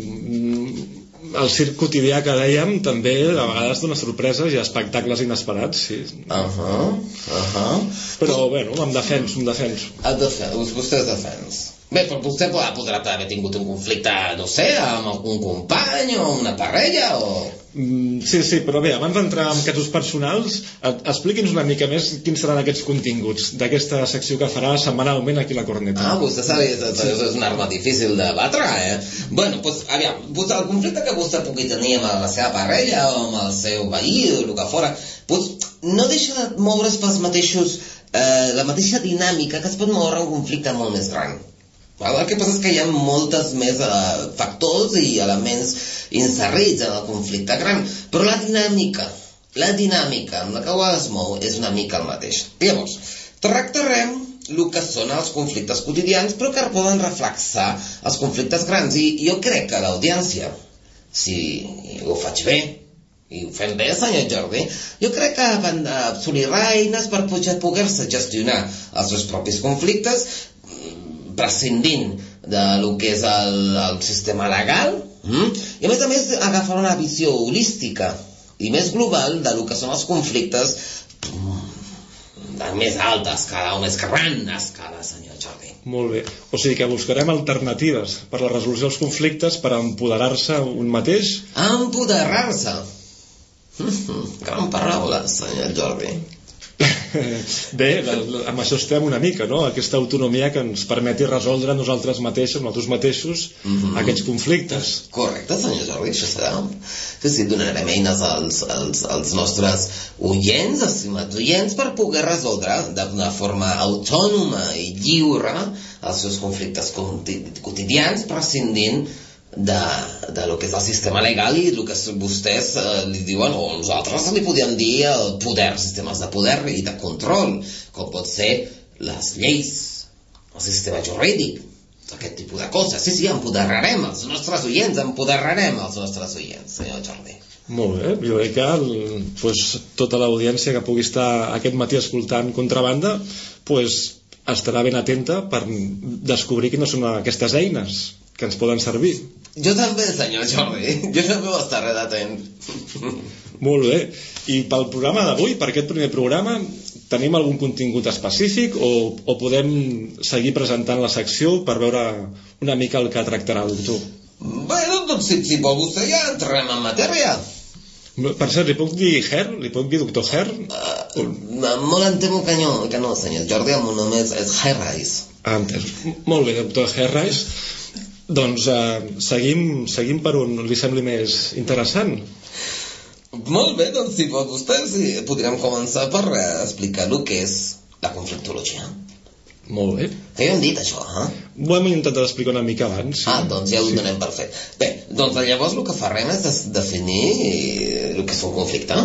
el circ quotidià que dèiem també a vegades dona sorpreses i espectacles inesperats, sí. Però, bueno, em defenso. Vostè es defens. Bé, però vostè podrà haver tingut un conflicte, no sé, amb algun company o una parella o... Sí, però bé, abans d'entrar en casos personals, expliqui'ns una mica més quins seran aquests continguts d'aquesta secció que farà setmanalment aquí a la Corneta. Vostè sap, és una arma difícil de batre, Bueno, doncs, aviam, el conflicte que vostè pugui tenir amb la seva parella o amb el seu veí o el que fora, no deixa de moure's pels mateixos, la mateixa dinàmica que es pot moure un conflicte molt més gran. El que passa és que hi ha moltes més factors i elements inserits en el conflicte gran, però la dinàmica amb la que es mou és una mica el mateix. Llavors, tractarem el que són els conflictes quotidians, però que poden reflexar els conflictes grans. I jo crec que l'audiència, si ho faig bé, i ho fem bé, senyor Jordi, jo crec que assolirà eines per poder-se gestionar els seus propis conflictes, prescindint del que és el sistema legal, i a més agafar una visió holística i més global del que són els conflictes de més alta escala o més gran escala, senyor Jordi. Molt bé, o sigui que buscarem alternatives per a la resolució dels conflictes per empoderar-se un mateix? Empoderar-se! Gran paraula, senyor Jordi. Bé, amb això estem una mica, no? Aquesta autonomia que ens permeti resoldre nosaltres mateixos aquests conflictes. Correcte, senyor Jordi, això serà. Sí, donarem eines als nostres oients, estimats oients, per poder resoldre d'una forma autònoma i lliure els seus conflictes quotidians, prescindint de lo que és el sistema legal i el que vostès li diuen, o nosaltres li podíem dir poder, sistemes de poder i de control, com pot ser les lleis, el sistema jurídic, aquest tipus de coses. Sí, empoderarem els nostres oients, senyor Jordi. Molt bé, jo crec que tota l'audiència que pugui estar aquest matí escoltant Contrabanda estarà ben atenta per descobrir quines són aquestes eines que ens poden servir. Jo també, senyor Jordi, jo també ho estaré atent. Molt bé, i pel programa d'avui, per aquest primer programa, tenim algun contingut específic o podem seguir presentant la secció per veure una mica el que tractarà el doctor? Bueno, doncs si vol vostè ja entrem en matèria. Per cert, li puc dir Herr? Li puc dir doctor Herr? Molt em temo que no, senyor Jordi, el meu nom és Herreis. Entès. Molt bé, doctor Herreis. Doncs seguim per on li sembli més interessant. Molt bé, doncs si pot vostè, podríem començar per explicar el que és la conflictologia. Molt bé. Què hem dit, això, Ho hem intentat explicar una mica abans. Sí. Doncs ja ho donem per fet. Bé, doncs llavors el que farem és definir el que és un conflicte.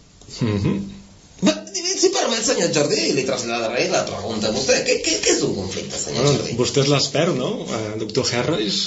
Si permet, senyor Jordi, li traslladaré la pregunta a vostè. Què és un conflicte, senyor Jordi? Vostè és l'expert, no, doctor Herreis?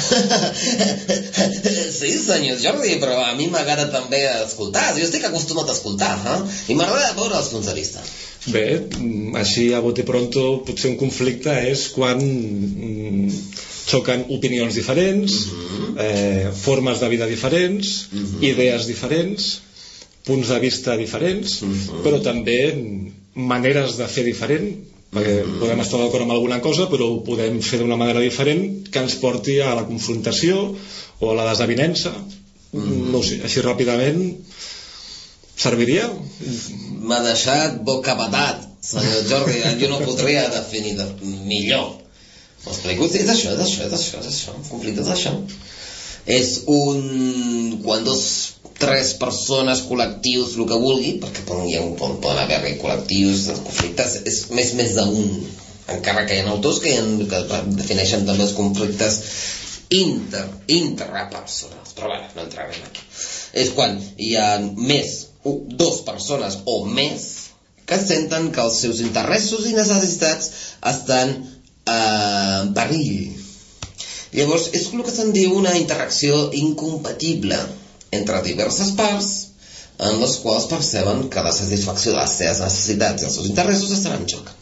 Sí, senyor Jordi, però a mi m'agrada també escoltar. Jo estic acostumat a escoltar, i m'agrada veure els punts de vista. Bé, així a bote pronto potser un conflicte és quan xoquen opinions diferents, formes de vida diferents, idees diferents, punts de vista diferents, però també maneres de fer diferent, perquè podem estar d'acord amb alguna cosa però ho podem fer d'una manera diferent que ens porti a la confrontació o a la desavinença. No ho sé, així ràpidament serviria? M'ha deixat bocabadat, senyor Jordi. Jo no podria definir millor. M'explico? Sí, és això. Un conflicte és això. És quan tres persones, col·lectius, el que vulgui, perquè poden haver col·lectius, conflictes, és més d'un. Encara que hi ha autors que defineixen també els conflictes interpersonals. Però bé, no entrarem aquí. És quan hi ha dues persones o més que senten que els seus interessos i necessitats estan en perill. Llavors, és el que se'n diu una interacció incompatible entre diverses parts en les quals perceben que la satisfacció de les seves necessitats i els seus interessos estan en joc.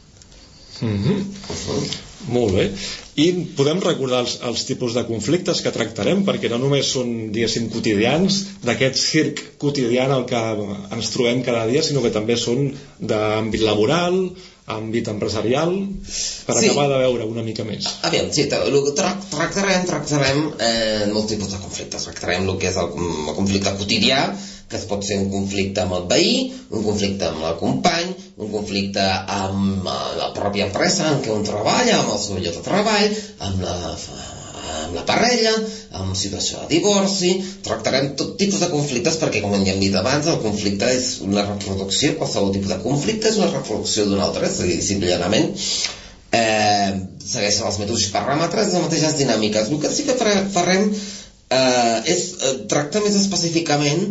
Molt bé. I podem recordar els tipus de conflictes que tractarem, perquè no només són, diguéssim, quotidians, d'aquest circ quotidià en el que ens trobem cada dia, sinó que també són d'àmbit laboral, àmbit empresarial, per acabar de veure una mica més. Aviam, sí, tractarem molts tipus de conflictes. Tractarem el que és el conflicte quotidià, que es pot ser un conflicte amb el veí, un conflicte amb el company, un conflicte amb la pròpia empresa en què un treballa, amb el seu lloc de treball, amb la parella, amb situació de divorci. Tractarem tot tipus de conflictes perquè, com ja hem dit abans, el conflicte és una reproducció, qualsevol tipus de conflicte és una reproducció d'un altre, és a dir, simplement segueixen els mateixos paràmetres, les mateixes dinàmiques. El que sí que farem és tractar més específicament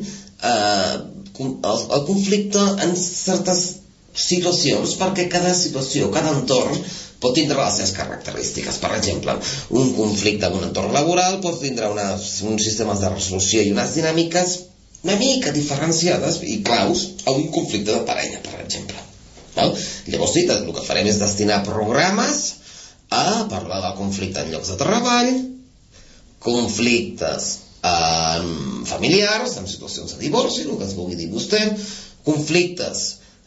el conflicte en certes situacions, perquè cada situació, cada entorn pot tindre les seves característiques. Per exemple, un conflicte en un entorn laboral pot tindre uns sistemes de resolució i unes dinàmiques una mica diferenciades i claus a un conflicte de parella, per exemple. Llavors sí, el que farem és destinar programes a parlar del conflicte en llocs de treball, conflictes familiars, en situacions de divorci, el que es vulgui dir vostè, conflictes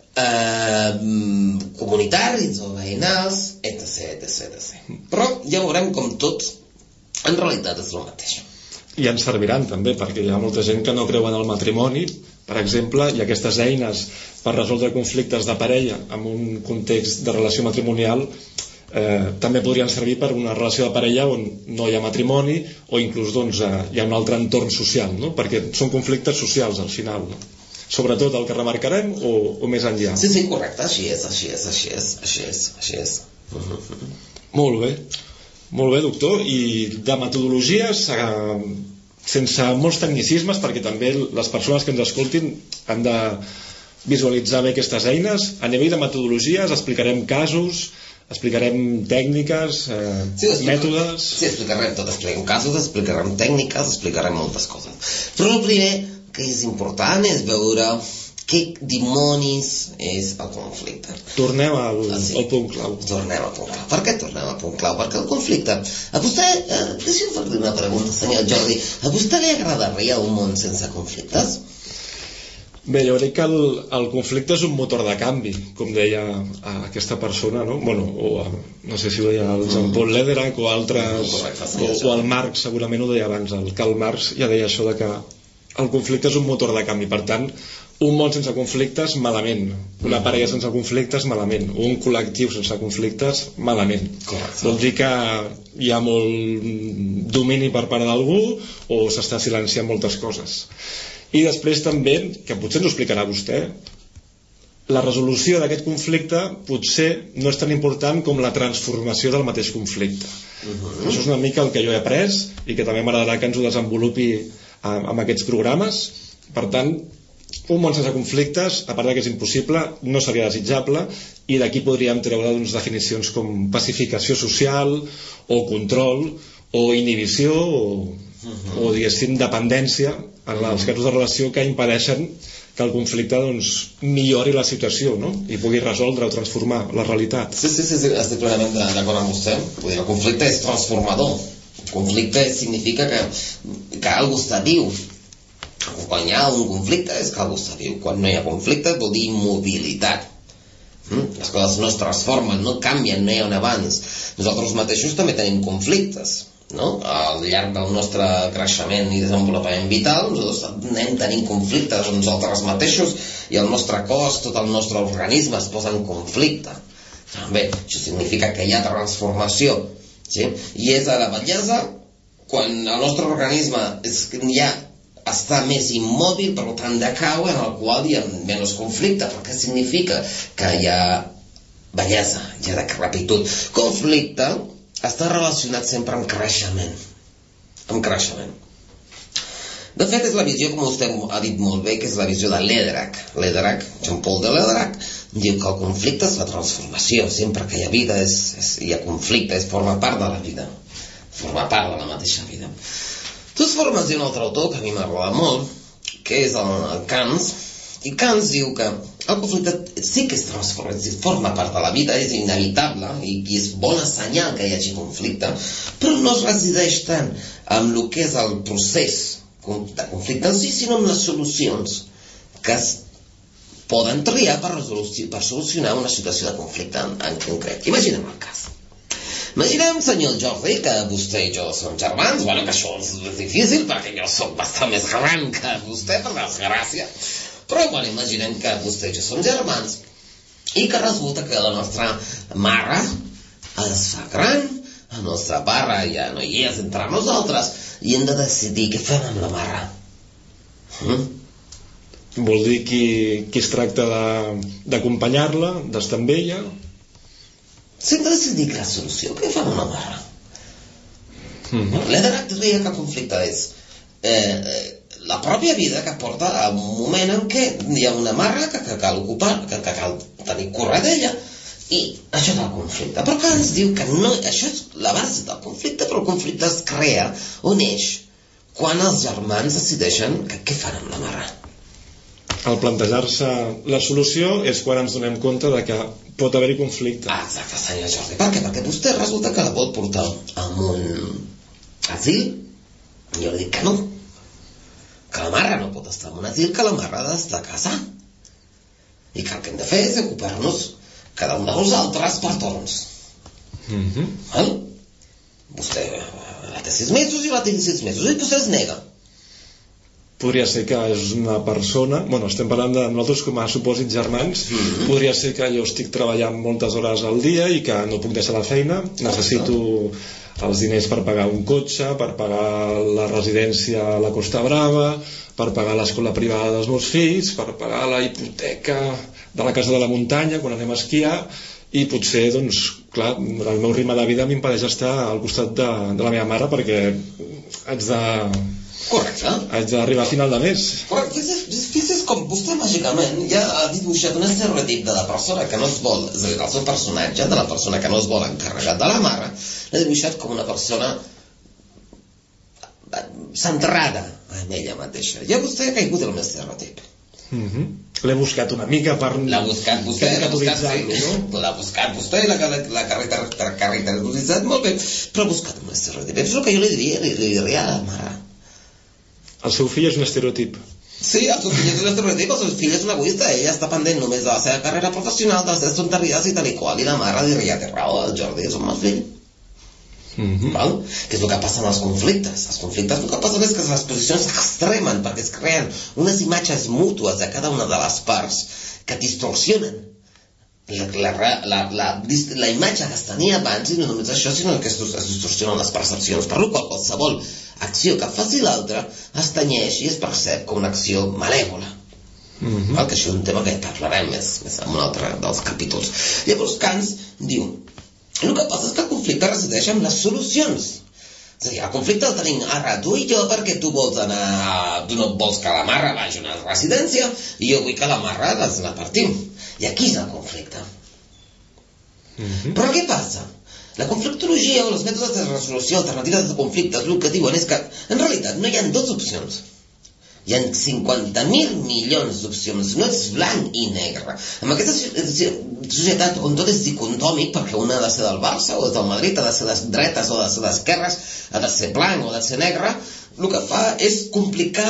comunitaris o veïnals, etc. Però ja veurem com tot en realitat és el mateix. I ens serviran també, perquè hi ha molta gent que no creu en el matrimoni, per exemple, i aquestes eines per resoldre conflictes de parella en un context de relació matrimonial també podrien servir per una relació de parella on no hi ha matrimoni o inclús hi ha un altre entorn social, no? Perquè són conflictes socials al final, no? Sobretot el que remarcarem o més enllà. Sí, correcte, així és. Molt bé. Molt bé, doctor. I de metodologies, sense molts tecnicismes, perquè també les persones que ens escoltin han de visualitzar bé aquestes eines. A nivell de metodologies explicarem casos, explicarem tècniques, mètodes... Sí, explicarem tot, explicarem casos, explicarem tècniques, explicarem moltes coses. Però el primer que és important és veure què dimonis és el conflicte. Tornem al punt clau. Tornem al punt clau. Per què tornem al punt clau? Perquè el conflicte... A vostè, deixi'm fer-li una pregunta, senyor Jordi. A vostè li agradaria un món sense conflictes? Bé, jo crec que el conflicte és un motor de canvi, com deia aquesta persona, no? Bueno, no sé si ho deia el Jean-Paul Lederach o altres, o el Marx segurament ho deia abans, el Karl Marx ja deia això de que el conflicte és un motor de canvi. Per tant, un món sense conflictes, malament. Una parella sense conflictes, malament. Un col·lectiu sense conflictes, malament. Vol dir que hi ha molt domini per part d'algú o s'està silenciant moltes coses. I després també, que potser ens ho explicarà vostè, la resolució d'aquest conflicte potser no és tan important com la transformació del mateix conflicte. Això és una mica el que jo he après i que també m'agradarà que ens ho desenvolupi amb aquests programes. Per tant, un món sense conflictes, a part que és impossible, no seria desitjable, i d'aquí podríem treure definicions com pacificació social o control o inhibició o diguéssim dependència en els casos de relació que impedeixen que el conflicte millori la situació, no? I pugui resoldre o transformar la realitat. Sí, estic plenament d'acord amb vostè. El conflicte és transformador. El conflicte significa que algú està viu. Quan hi ha un conflicte és que algú està viu. Quan no hi ha conflicte vol dir immobilitat. Les coses no es transformen, no canvien, no hi ha un abans. Nosaltres mateixos també tenim conflictes, no? Al llarg del nostre creixement i desenvolupament vital nosaltres anem tenint conflictes amb nosaltres mateixos i el nostre cos, tot el nostre organisme es posa en conflicte. Bé, això significa que hi ha transformació, sí? I és a la bellesa quan el nostre organisme ja està més immòbil, per tant decau, en el qual hi ha menys conflicte, perquè significa que hi ha bellesa, hi ha decrepitud. Conflicte està relacionat sempre amb creixement. Amb creixement. De fet, és la visió, com vostè ha dit molt bé, que és la visió de Lederach. Jean-Paul de Lederach, diu que el conflicte és la transformació. Sempre que hi ha vida, hi ha conflicte, forma part de la vida. Forma part de la mateixa vida. De totes formes, hi ha un altre autor que a mi m'agrada molt, que és el Kant, i Kant diu que el conflicte sí que es transforma, forma part de la vida, és inevitable i és bon senyal que hi hagi conflicte, però no es resideix tant en el que és el procés de conflicte en si, sinó en les solucions que es poden triar per solucionar una situació de conflicte en concret. Imaginem el cas. Imaginem, senyor Jordi, que vostè i jo som germans. Bueno, que això és difícil perquè jo soc bastant més gran que vostè, per desgràcia. Però, bueno, imaginem que vostè i jo som germans i que resulta que la nostra mare es fa gran, la nostra pare ja no hi és entre nosaltres i hem de decidir què fem amb la mare. Vol dir qui es tracta d'acompanyar-la, d'estar amb ella? Sí, hem de decidir la solució. Què fem amb la mare? Lederach deia que el conflicte és la pròpia vida que porta a un moment en què hi ha una mare que cal ocupar, que cal tenir cura d'ella, i això és el conflicte. Però que ens diu que no, això és la base del conflicte, però el conflicte es crea o neix quan els germans decideixen què fan amb la mare. Al plantejar-se la solució és quan ens donem compte de que pot haver-hi conflicte. Exacte, senyor Jordi. Per què? Perquè vostè resulta que la pot portar a un asil. Jo li dic que no. Que la mare no pot estar en un asil, que la mare ha d'estar a casa. I que el que hem de fer és ocupar-nos cada un de nosaltres per torns. Val? Vostè la té 6 mesos i la té 6 mesos i vostè es nega. Podria ser que és una persona, bueno, estem parlant de nosaltres com a supòsits germans, podria ser que jo estic treballant moltes hores al dia i que no puc deixar la feina, necessito els diners per pagar un cotxe, per pagar la residència a la Costa Brava, per pagar l'escola privada dels meus fills, per pagar la hipoteca de la casa de la muntanya quan anem a esquiar, i potser, doncs, clar, el meu ritme de vida m'impedeix estar al costat de la meva mare perquè haig d'arribar a final de mes. Correcte, fixi's com vostè màgicament ja ha dibuixat un estereotip de la persona que no es vol, és a dir, el seu personatge de la persona que no es vol encarregat de la mare, l'ha dibuixat com una persona centrada en ella mateixa. Ja vostè ha caigut en un estereotip. L'he buscat una mica per... L'ha buscat vostè, l'ha buscat vostè, l'ha caracteritzat molt bé, però ha buscat un estereotip. És el que jo li diria a la mare. El seu fill és un estereotip. Sí, el seu fill és un estereotip, el seu fill és un egoista, ella està pendent només de la seva carrera professional, de les seves tonteries i tal i qual, i la mare diria, té raó, el Jordi és un mal fill. Val? Que és el que passa en els conflictes. Els conflictes el que passa és que les posicions s'extremen perquè es creen unes imatges mútues a cada una de les parts que distorsionen la imatge que es tenia abans, i no només això, sinó que es distorsionen les percepcions, per la qual qualsevol acció que faci l'altre es tenyeix i es percep com una acció malèvola. Que això és un tema que parlarem més en un altre dels capítols. Llavors Kant diu: el que passa és que el conflicte resideix en les solucions. És a dir, el conflicte el tenim ara tu i jo perquè tu no vols que la Marra vagi a una residència i jo vull que la Marra la partim. I aquí és el conflicte. Però què passa? La conflictologia o els mètodes de resolució alternatives de conflictes el que diuen és que en realitat no hi ha dues opcions. Hi ha 50.000 milions d'opcions, no és blanc i negre. En aquesta societat on tot és dicotòmic, perquè una ha de ser del Barça o del Madrid, ha de ser de dretes o ha de ser d'esquerres, ha de ser blanc o ha de ser negre, el que fa és complicar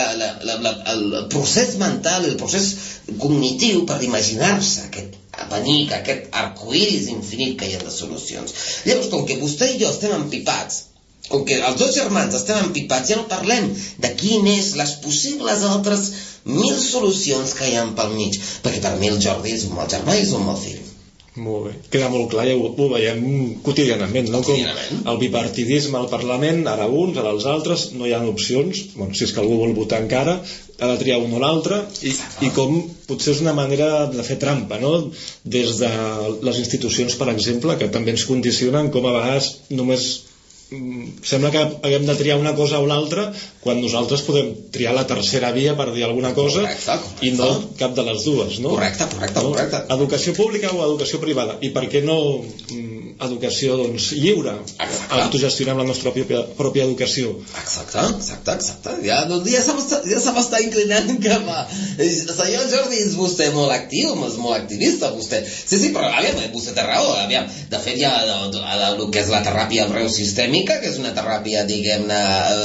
el procés mental, el procés cognitiu per imaginar-se aquest abanic, aquest arcoïris infinit que hi ha de solucions. Llavors, com que vostè i jo estem empipats, com que els dos germans estem empipats, ja no parlem de quines les possibles altres 1000 solucions que hi ha pel mig, perquè per mi el Jordi és un mal germà i és un mal fill. Molt bé, queda molt clar, ja ho veiem quotidianament, no? Com el bipartidisme al Parlament, ara uns, ara els altres, no hi ha opcions, bueno, si és que algú vol votar encara, ha de triar un o l'altre, i com potser és una manera de fer trampa, no? Des de les institucions, per exemple, que també ens condicionen, com a vegades només sembla que haguem de triar una cosa o l'altra quan nosaltres podem triar la tercera via per dir alguna cosa. Correcte. I no cap de les dues, no? Correcte. Educació pública o educació privada, i per què no educació, doncs, lliure, autogestionem la nostra pròpia educació. Exacte. Ja se m'està inclinant cap a... Senyor Jordi, és vostè molt actiu, és molt activista, vostè. Sí, però aviam, vostè té raó, aviam. De fet, hi ha el que és la teràpia breu sistèmica, que és una teràpia, diguem-ne,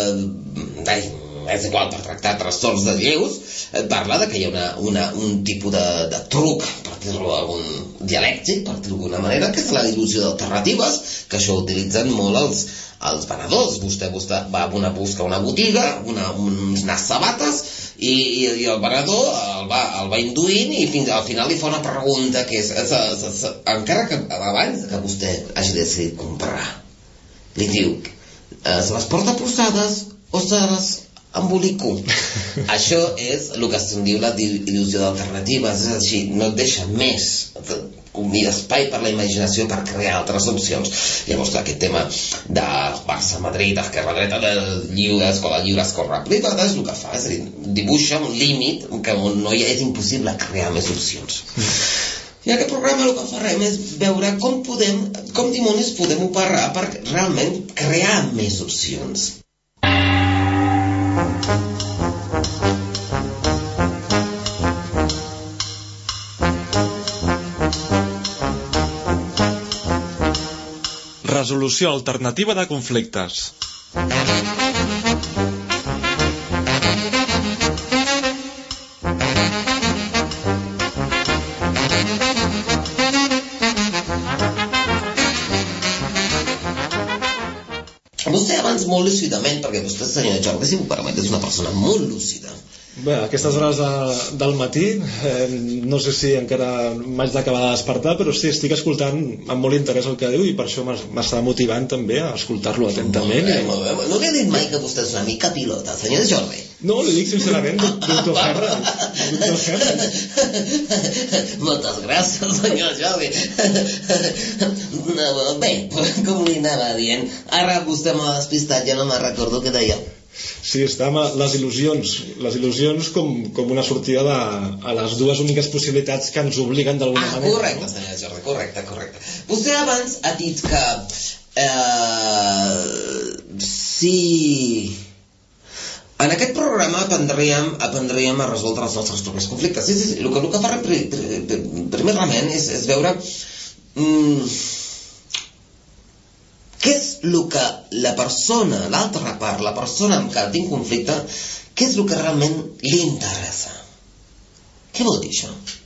és igual, per tractar trastorns de lleus, parla de que hi ha un tipus de truc, per dir-ho algun dialèctic, per dir-ho d'alguna manera, que és la il·lusió d'alternatives, que això ho utilitzen molt els venedors. Vostè va a buscar una botiga, unes sabates, i el venedor el va induint i fins al final li fa una pregunta que és, encara que abans que vostè hagi decidit comprar, li diu, se les porta posades o se les embolico? Això és el que se'n diu la il·lusió d'alternatives, és així, no et deixa més espai per la imaginació per crear altres opcions. Llavors aquest tema de Barça-Madrid, esquerra-dreta, escola lliure, escola privada, és el que fa, és a dir, dibuixa un límit que no és impossible crear més opcions. I aquest programa el que farem és veure com dimonis podem operar per realment crear més opcions. Resolució alternativa de conflictes. Vostè abans molt lúcidament, perquè vostè, senyor Jordi, si m'ho permet, és una persona molt lúcida. Bé, a aquestes hores del matí, no sé si encara m'haig d'acabar de despertar, però sí, estic escoltant amb molt interès el que diu i per això m'està motivant també a escoltar-lo atentament. Molt bé. No li he dit mai que vostè és una mica pilota, senyor Jordi. No, li dic sincerament, doctor Herres. Moltes gràcies, senyor Jordi. Bé, com li anava dient, ara vostè m'ha despistat, ja no me'n recordo què deia. Sí, està amb les il·lusions com una sortida a les dues úniques possibilitats que ens obliguen d'alguna manera. Correcte, senyor Jordi, correcte. Vostè abans ha dit que si en aquest programa aprendríem a resoldre els nostres propis conflictes. Sí, el que fa primerament és veure què és el que la persona, l'altra part, la persona amb què tinc conflicte, què és el que realment li interessa. Què vol dir això?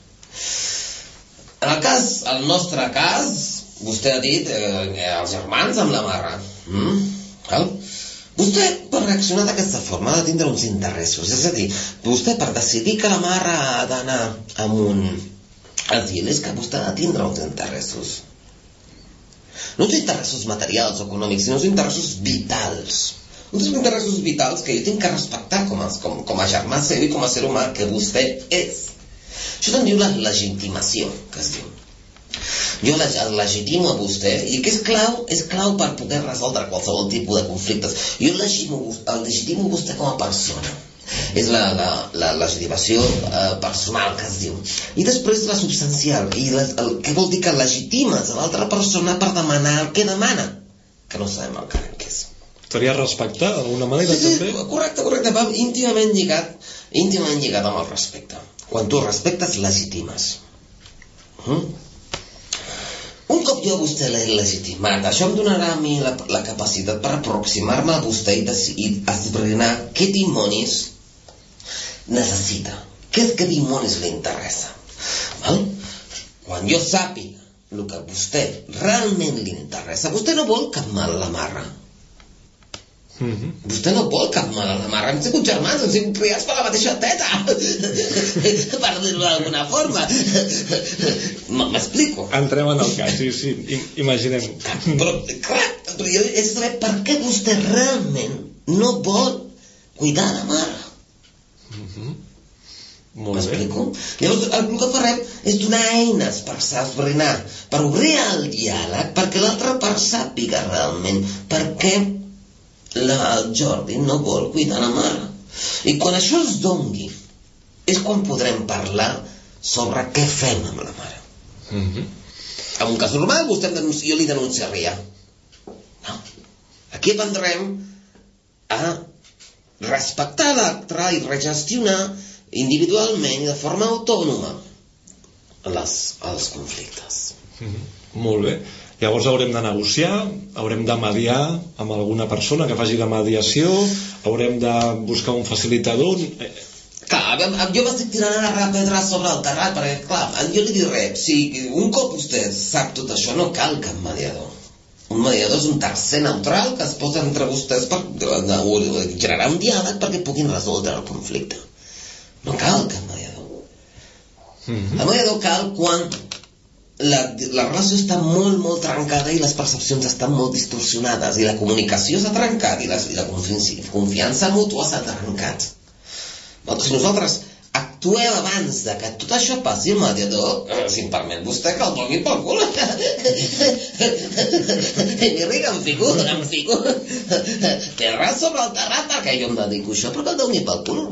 En el nostre cas, vostè ha dit els germans amb la Marra. Val? Vostè, per reaccionar d'aquesta forma, ha de tindre uns interessos. És a dir, vostè, per decidir que la Marra ha d'anar amb un asil, és que vostè ha de tindre uns interessos. No uns interessos materials o econòmics, sinó uns interessos vitals. Uns interessos vitals que jo tinc que respectar com a germà seu i com a ser humà que vostè és. Això se'n diu la legitimació, que es diu. Jo el legitimo a vostè i que és clau per poder resoldre qualsevol tipus de conflictes. Jo el legitimo a vostè com a persona. És la legitimació personal, que es diu. I després la substancial. I què vol dir? Que legitimes a l'altra persona per demanar el que demana, que no sabem encara què és. Seria respectar d'alguna manera, també? Sí, correcte, va íntimament lligat amb el respecte. Quan tu respectes, legitimes. Un cop jo a vostè l'he legitimat, això em donarà a mi la capacitat per aproximar-me a vostè i esbrinar què dimonis necessita, què dimonis li interessa. Val? Quan jo sàpiga el que a vostè realment li interessa, vostè no vol cap mal a la Marra. Vostè no vol cap mal a la Marra. Hem sigut germans, hem sigut criats per la mateixa teta, per dir-ho d'alguna forma. M'explico? Entrem en el cas, sí, imaginem. Però jo he de saber per què vostè realment no vol cuidar la Marra. M'explico? Llavors el que farem és donar eines per esbrinar, per obrir el diàleg, perquè l'altra part sàpiga realment per què el Jordi no vol cuidar la Marra. I quan això es dongui és quan podrem parlar sobre què fem amb la Marra. En un cas normal jo li denunciaria. No. Aquí aprendrem a respectar l'altre i regestionar individualment i de forma autònoma els conflictes. Molt bé. Llavors haurem de negociar, haurem de mediar amb alguna persona que faci la mediació, haurem de buscar un facilitador. Clar, jo m'estic tirant la pedra sobre el terrat, perquè clar, jo li diré, si un cop vostè sap tot això, no cal cap mediador. Un mediador és un tercer neutral que es posa entre vostès per generar un diàleg perquè puguin resoldre el conflicte. No cal cap mediador. El mediador cal quan la relació està molt trencada i les percepcions estan molt distorsionades i la comunicació s'ha trencat i la confiança mútua s'ha trencat. Si nosaltres actuem abans de que tot això passi, el mediador, si em permet vostè, que el doni pel cul. I miri que em fico terra sobre el terrat perquè jo em dedico a això, però que el doni pel cul.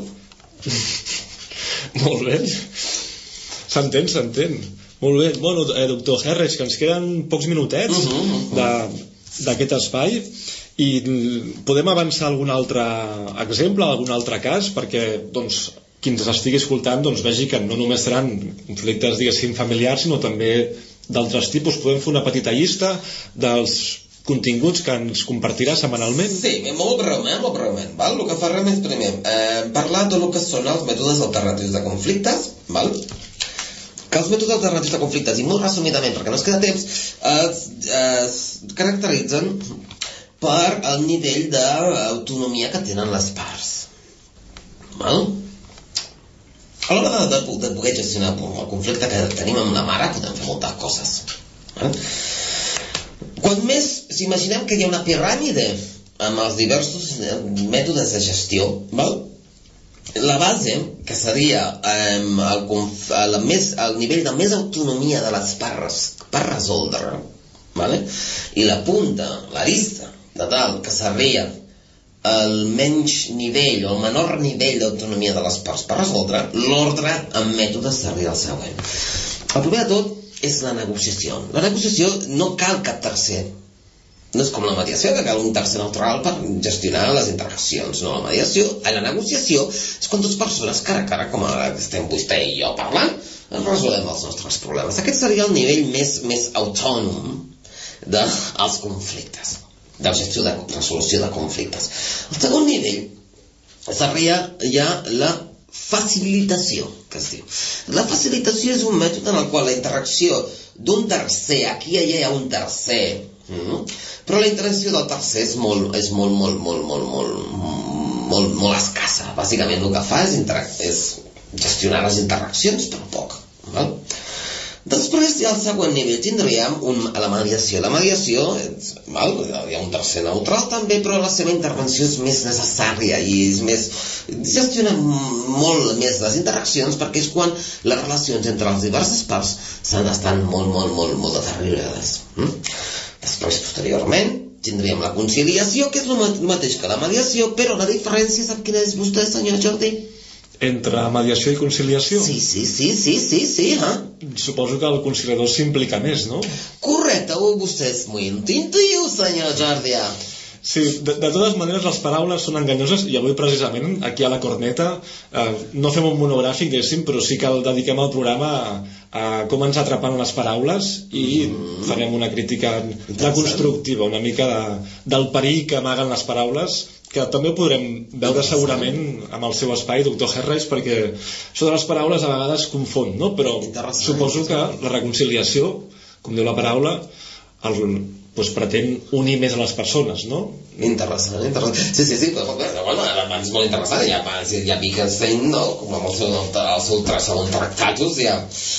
Molt bé. S'entén. Molt bé. Bueno, doctor Herres, que ens queden pocs minutets d'aquest espai i podem avançar algun altre exemple, algun altre cas, perquè doncs, qui ens estigui escoltant vegi que no només seran conflictes, diguéssim, familiars, sinó també d'altres tipus. Podem fer una petita llista dels continguts que ens compartirà setmanalment? Sí, molt breument, val? El que farem és primer parlar del que són els mètodes alternatius de conflictes, val? Que els mètodes alternatius de conflictes, i molt resumidament, perquè no es queda temps, es caracteritzen per el nivell d'autonomia que tenen les parts. Val? A l'hora de poder gestionar el conflicte que tenim amb la mare, podem fer moltes coses. Val? Quan més, si imaginem que hi ha una piràmide amb els diversos mètodes de gestió, val? la base, que seria el nivell de més autonomia de les parts per resoldre, vale? I la punta, l'arista de dalt, que seria el menys nivell o el menor nivell d'autonomia de les parts per resoldre, l'ordre en mètodes seria el següent. El primer de tot és la negociació. La negociació no cal cap tercer. No és com la mediació, que cal un tercer neutral per gestionar les interaccions. No, la negociació és quan dues persones cara a cara, com ara que estem vostè i jo parlant, resolem els nostres problemes. Aquest seria el nivell més autònom dels conflictes, de la resolució de conflictes. El segon nivell seria ja la facilitació, que es diu. La facilitació és un mètode en el qual la interacció d'un tercer, aquí i allà hi ha un tercer, però la interacció del tercer és molt escassa. Bàsicament el que fa és gestionar les interaccions per poc, val? Després, al següent nivell, tindríem la mediació. La mediació, hi ha un tercer neutral també, però la seva intervenció és més necessària i gestiona molt més les interaccions, perquè és quan les relacions entre les diverses parts estan molt deteriorades. Després, posteriorment, tindríem la conciliació, que és el mateix que la mediació, però la diferència, sap quina és vostè, senyor Jordi? Entre mediació i conciliació? Sí, Suposo que el conciliador s'implica més, no? Correcte, vostè és molt intuitiu, senyor Jordi. Sí, de totes maneres les paraules són enganyoses i avui precisament aquí a la Corneta no fem un monogràfic, però sí que el dediquem al programa a com ens atrapen les paraules i farem una crítica deconstructiva, una mica del perill que amaguen les paraules, que també ho podrem veure segurament amb el seu espai, doctor Herreis, perquè això de les paraules a vegades confon, no? Però suposo que la reconciliació, com diu la paraula, pretén unir més a les persones, no? Interessant. Sí, bueno, és molt interessant. Ja Wittgenstein, no? Com amb el seu segon tractatus, ja...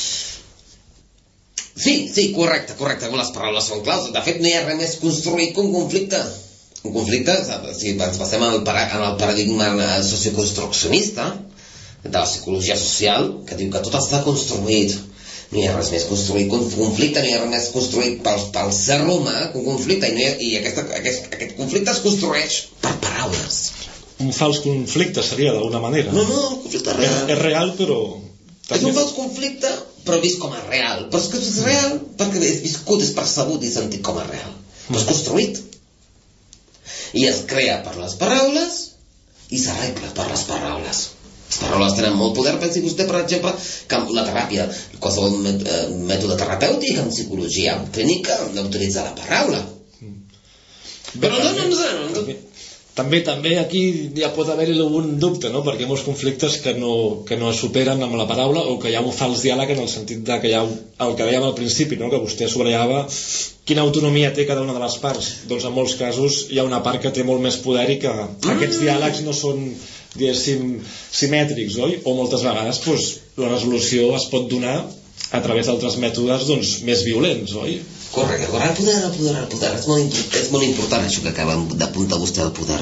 Sí, correcte, les paraules són claus. De fet, no hi ha res més construït que un conflicte. Un conflicte, si ens passem en el paradigma socioconstruccionista de la psicologia social, que diu que tot està construït, no hi ha res més construït que un conflicte, no hi ha res més construït pel ser humà que un conflicte, i aquest conflicte es construeix per paraules. Un fals conflicte seria, d'alguna manera. No, un conflicte real. És real, però... És un fals conflicte, però vist com a real. Però és que és real perquè és viscut, és percebut i sentit com a real. Però és construït. I es crea per les paraules i s'arregla per les paraules. Les paraules tenen molt poder. Pensi vostè, per exemple, que la teràpia, qualsevol mètode terapèutic en psicologia clínica d'utilitzar la paraula. Però no. També aquí ja pot haver-hi algun dubte, no? Perquè hi ha molts conflictes que no es superen amb la paraula, o que hi ha un fals diàleg en el sentit de que hi ha el que dèiem al principi, no? Que vostè subratllava quina autonomia té cada una de les parts. Doncs en molts casos hi ha una part que té molt més poder i que aquests diàlegs no són, diguéssim, simètrics, oi? O moltes vegades la resolució es pot donar a través d'altres mètodes més violents, oi? Correcte, el poder. És molt important això que acaba d'apuntar vostè, el poder.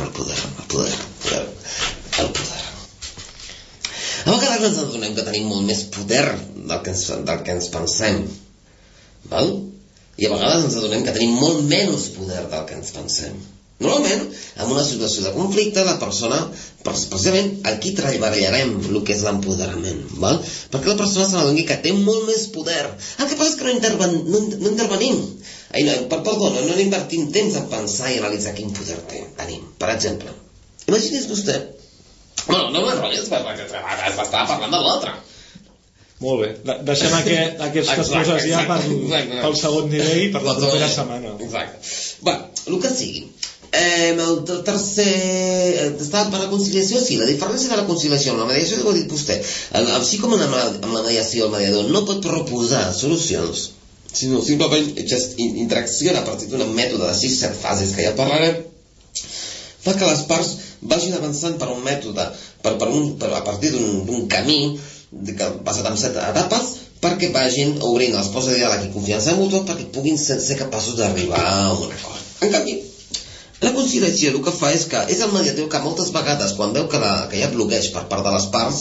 A vegades ens adonem que tenim molt més poder del que ens pensem, val? I a vegades ens adonem que tenim molt menys poder del que ens pensem. Normalment, en una situació de conflicte, la persona, precisament, aquí treballarem el que és l'empoderament, val? Perquè la persona se n'adoni que té molt més poder. El que passa és que no intervenim. No invertim temps en pensar i analitzar quin poder tenim. Per exemple, imagini's vostè... Bueno, no m'enrotlles, perquè estava parlant de l'altre. Molt bé, deixem aquestes coses ja pel segon nivell per la propera setmana. Exacte. Bé, el que sigui. El tercer... Estava per la conciliació, sí. La diferència de la conciliació amb la mediació, ho ha dit vostè. Així com amb la mediació, el mediador no pot proposar solucions, sinó simplement interacciona a partir d'un mètode de 6-7 fases que ja parlarem, fa que les parts vagin avançant per un mètode, a partir d'un camí basat en 7 etapes, perquè vagin obrint els ponts de diàleg i confiança mútua perquè puguin ser capaços d'arribar a un acord. En canvi, La conciliació el que fa és que és el mediatiu que moltes vegades quan veu que hi ha bloqueig per part de les parts,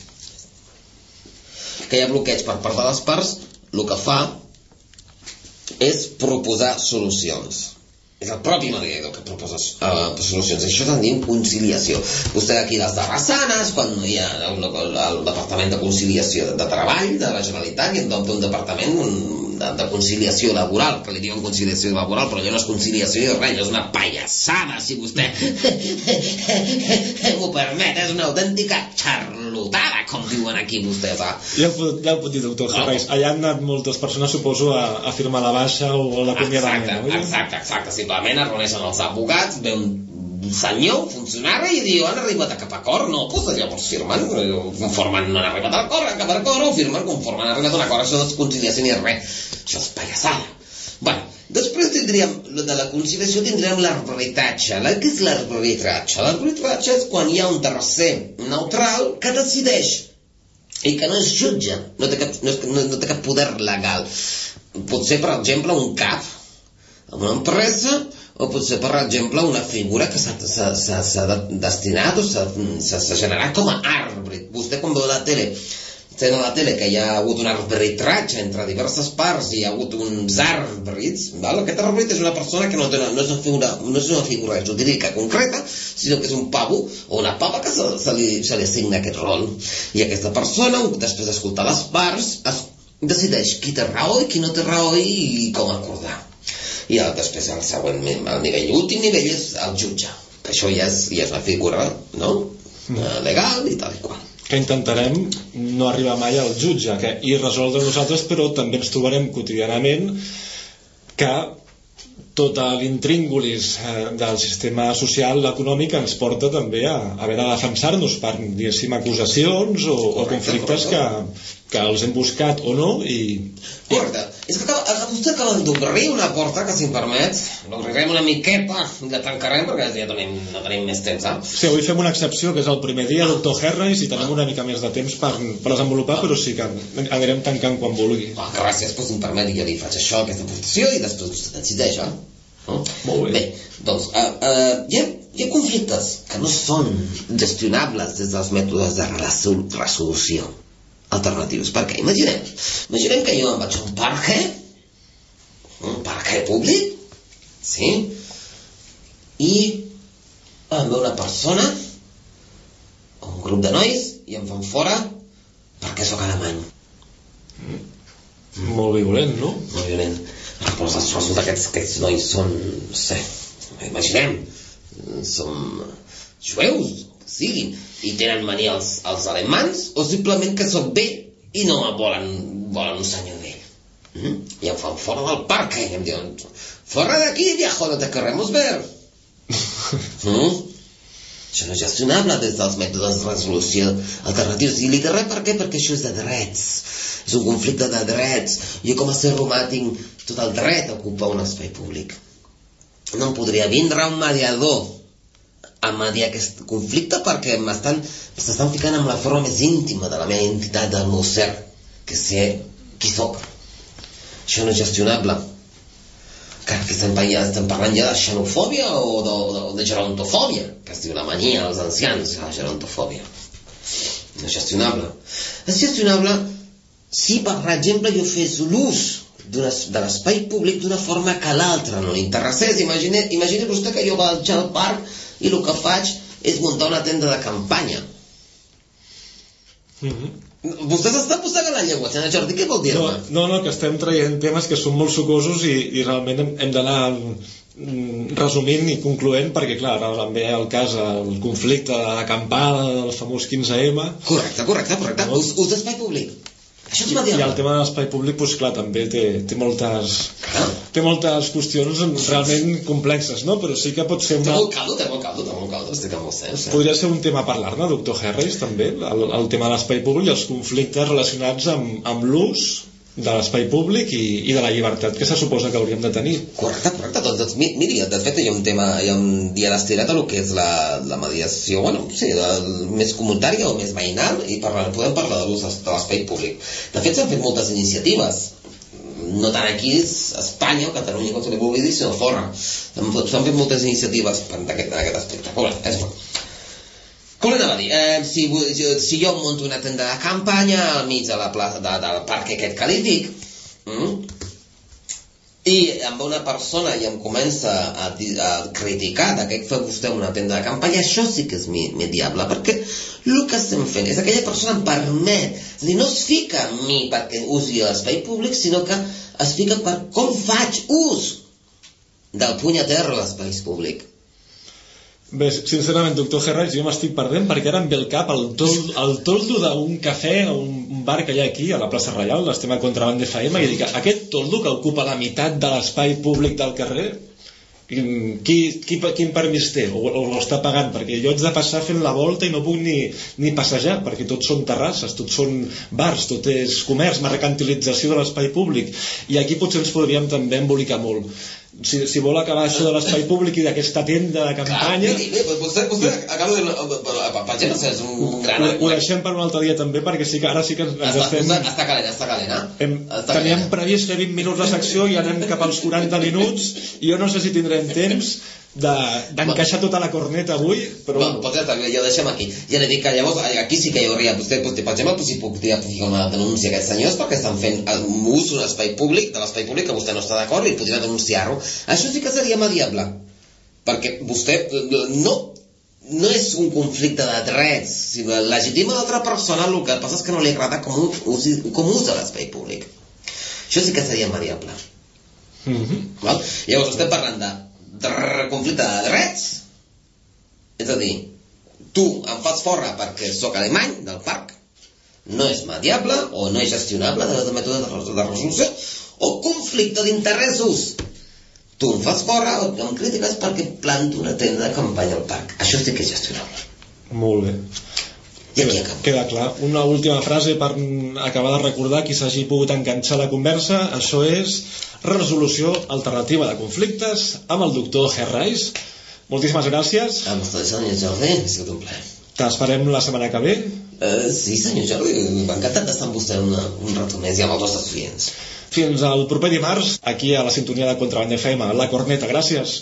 el que fa és proposar solucions. És el propi mediador que proposa solucions. Això se'n diu conciliació. Vostè aquí les Darrassanes, quan no hi ha el Departament de Conciliació de Treball de la Generalitat, i en un departament de conciliació laboral, que li diuen conciliació laboral, però allò no és conciliació ni res, és una pallassada, si vostè m'ho permet, és una autèntica xarlotada, com diuen aquí vostès. Ja ho pot dir, doctor Harris. Allà han anat moltes persones, suposo, a firmar la baixa o l'acomiadament. Exacte. Simplement es reuneixen els advocats, ve un senyor, un funcionari, i diu, han arribat a cap acord? No, doncs llavors firmen, conforme no han arribat a cap acord, o firmen conforme han arribat a un acord. Això no és conciliació ni res, això és pallassada. Bueno, després tindríem, de la conciliació tindrem l'arbitratge. Què és l'arbitratge? L'arbitratge és quan hi ha un tercer neutral que decideix i que no és jutge, no té cap poder legal. Potser, per exemple, un cap en una empresa, o potser, per exemple, una figura que s'ha destinat o s'ha generat com a àrbitre. Vostè quan veu la tele, que hi ha hagut un arbitratge entre diverses parts i hi ha hagut uns àrbitres, aquest àrbitre és una persona que no és una figura jurídica concreta, sinó que és un pavo o una pava que se li assigna aquest rol. I aquesta persona, després d'escoltar les parts, decideix qui té raó i qui no té raó i com acordar. I després el següent, el nivell, l'últim nivell és el jutge, que això ja és una figura, no? Legal i tal i qual. Que intentarem no arribar mai al jutge i resoldre nosaltres, però també ens trobarem quotidianament que tot l'intríngulis del sistema social, econòmic, ens porta també a haver de defensar-nos per, diguéssim, acusacions o conflictes que els hem buscat o no Correcte. És que vostè acaba d'obrir una porta que, si em permet, l'obrirem una miqueta i la tancarem perquè ja no tenim més temps. Sí, avui fem una excepció, que és el primer dia, doctor Harris, i tenim una mica més de temps per desenvolupar, però sí que anirem tancant quan vulgui. Gràcies, doncs em permet, jo li faig això, aquesta aportació, i després vostè decideix, Molt bé. Bé, doncs, hi ha conflictes que no són gestionables des dels mètodes de resolució alternatius. Per què? Imaginem que jo em vaig a un parque públic, sí, i em ve una persona o un grup de nois i em fan fora perquè sóc alemany. Molt violent, no? Molt violent. Però resulta que aquests nois són, no sé, imaginem, són jueus, que siguin, i tenen mania als alemans, o simplement que sóc bé i no volen un senyor bé. I em fan fora del parc, i em diuen, fora d'aquí, viejo, no te queremos ver. Això no és gestionable des dels mètodes de resolució alternatius. I li diré per què? Perquè això és de drets. És un conflicte de drets. Jo com a ser humà tinc tot el dret a ocupar un espai públic. No em podria vindre un mediador a mediar aquest conflicte perquè m'estan ficant amb la forma més íntima de la meva identitat, del meu ser, que sé qui sóc. Això no és gestionable. Que estem parlant ja de xenofòbia o de gerontofòbia, que es diu la mania als ancians, la gerontofòbia. No és gestionable. És gestionable si, per exemple, jo fes l'ús de l'espai públic d'una forma que a l'altre no li interessés. Imagini vostè que jo vaig al parc i el que faig és muntar una tenda de campanya. Vostè s'està posant a la llengua, senyor Jordi, què vol dir-me? No, que estem traient temes que són molt sucosos i realment hem d'anar resumint i concloent, perquè clar, ara em ve el cas el conflicte de l'acampada del famós 15M. Correcte. Ús d'espai públic. Això és mediable. I el tema de l'espai públic, doncs clar, també té moltes qüestions realment complexes, no? Però sí que pot ser Té molt caldo, estic amb vostè. Podria ser un tema a parlar-ne, doctor Harris, també, el tema de l'espai públic i els conflictes relacionats amb l'ús de l'espai públic i de la llibertat que se suposa que hauríem de tenir. Correcte. Doncs miri, de fet hi ha un dia destirat a el que és la mediació, més comunitària o més veïnal, i podem parlar de l'ús de l'espai públic. De fet s'han fet moltes iniciatives, no no tant aquí, a Espanya o Catalunya, com se li vulgui dir, sinó fora. S'han fet moltes iniciatives en aquest aspecte. Però bé, és bo. Com l'anava a dir? Si jo monto una tenda de campanya al mig de la plaça del parc aquest que li dic, i amb una persona i em comença a criticar de què fa vostè una tenda de campanya, això sí que és mediable, perquè el que estem fent és aquella persona em permet, és a dir, no es fica a mi perquè usi l'espai públic, sinó que es fica per com faig ús del punyeter a l'espai públic. Bé, sincerament, doctor Herreis, jo m'estic perdent perquè ara em ve al cap el toldo d'un cafè o un bar que hi ha aquí a la plaça Reial, l'estem a Contraband FM, i dic, aquest toldo que ocupa la meitat de l'espai públic del carrer, quin permís té? O l'està pagant? Perquè jo haig de passar fent la volta i no puc ni passejar, perquè tots són terrasses, tots són bars, tot és comerç, mercantilització de l'espai públic, i aquí potser ens podríem també embolicar molt. Si vol acabar això de l'espai públic i d'aquesta tenda de campanya... Vostè acaba de... Per exemple, és un gran... Ho deixem per un altre dia també, perquè ara sí que ens estem... Està calent. Teníem previst fer 20 minuts de secció i anem cap als 40 minuts, i jo no sé si tindrem temps d'encaixar tota la corneta avui, però... Doncs ja ho deixem aquí. Ja li dic que llavors aquí sí que hi hauria... Vostè, per exemple, si puc ficar una denúncia a aquests senyors perquè estan fent ús d'un espai públic, de l'espai públic que vostè no està d'acord, i podria denunciar-ho. Això sí que seria mediable, perquè vostè no és un conflicte de drets, sinó legitima l'altra persona, el que passa és que no li agrada com usa l'espai públic. Això sí que seria mediable. Llavors estem parlant de conflicte de drets, és a dir, tu em fas fora perquè sóc alemany del parc, no és mediable o no és gestionable de mètode de resolució, o conflicte d'interessos, tu em fas fora o em critiques perquè planto una tenda de campanya al parc. Això sí que és gestionable. Molt bé. I aquí acabo. Queda clar. Una última frase per acabar de recordar qui s'hagi pogut enganxar la conversa. Això és resolució alternativa de conflictes amb el doctor Herreis. Moltíssimes gràcies. A vostè, senyor Jordi, ha sigut un plaer. T'esperem la setmana que ve. Sí, senyor Jordi, m'ha encantat d'estar amb vostè un rato més i amb els nostres clients. Fins al proper dimarts, aquí a la sintonia de Contraband FM, La Corneta. Gràcies.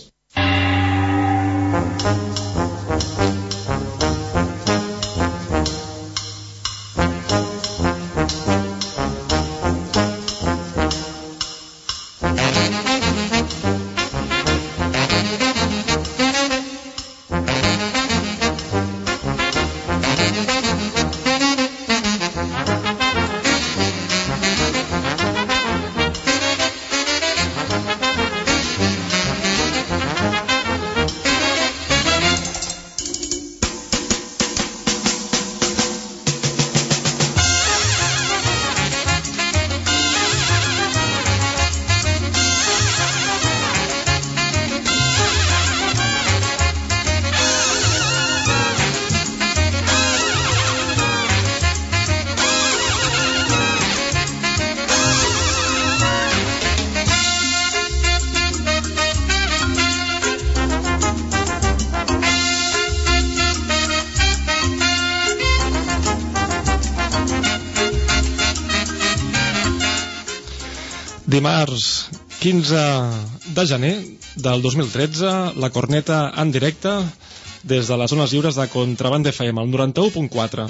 Dimarts 15 de gener del 2013, La Corneta en directe des de les zones lliures de Contraband FM, el 91.4.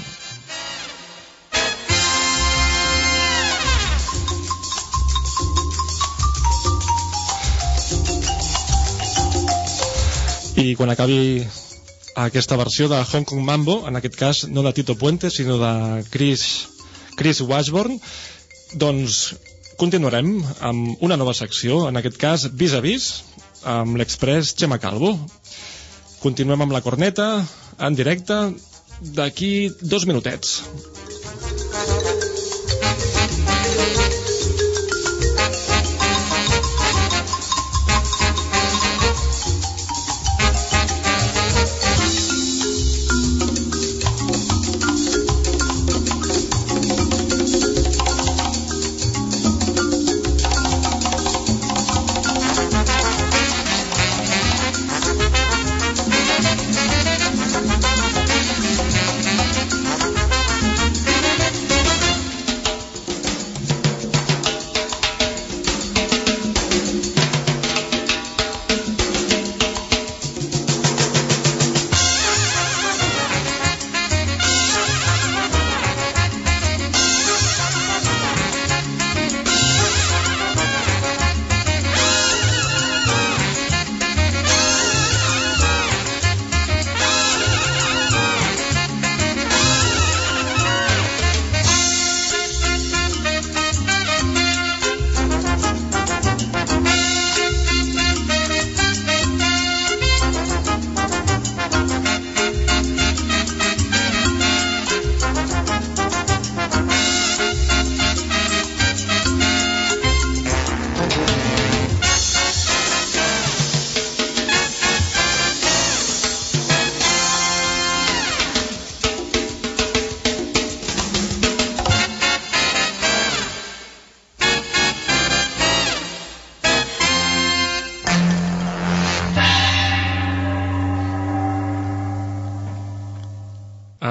I quan acabi aquesta versió de Hong Kong Mambo, en aquest cas no de Tito Puente, sinó de Chris Washburn, doncs continuarem amb una nova secció, en aquest cas Vis a Vis, amb l'express Xema Calvo. Continuem amb La Corneta en directe d'aquí 2 minutets.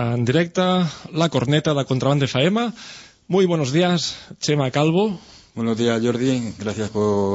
En directo, La Corneta de Contrabanda FM. Muy buenos días, Chema Calvo. Buenos días, Jordi. Gracias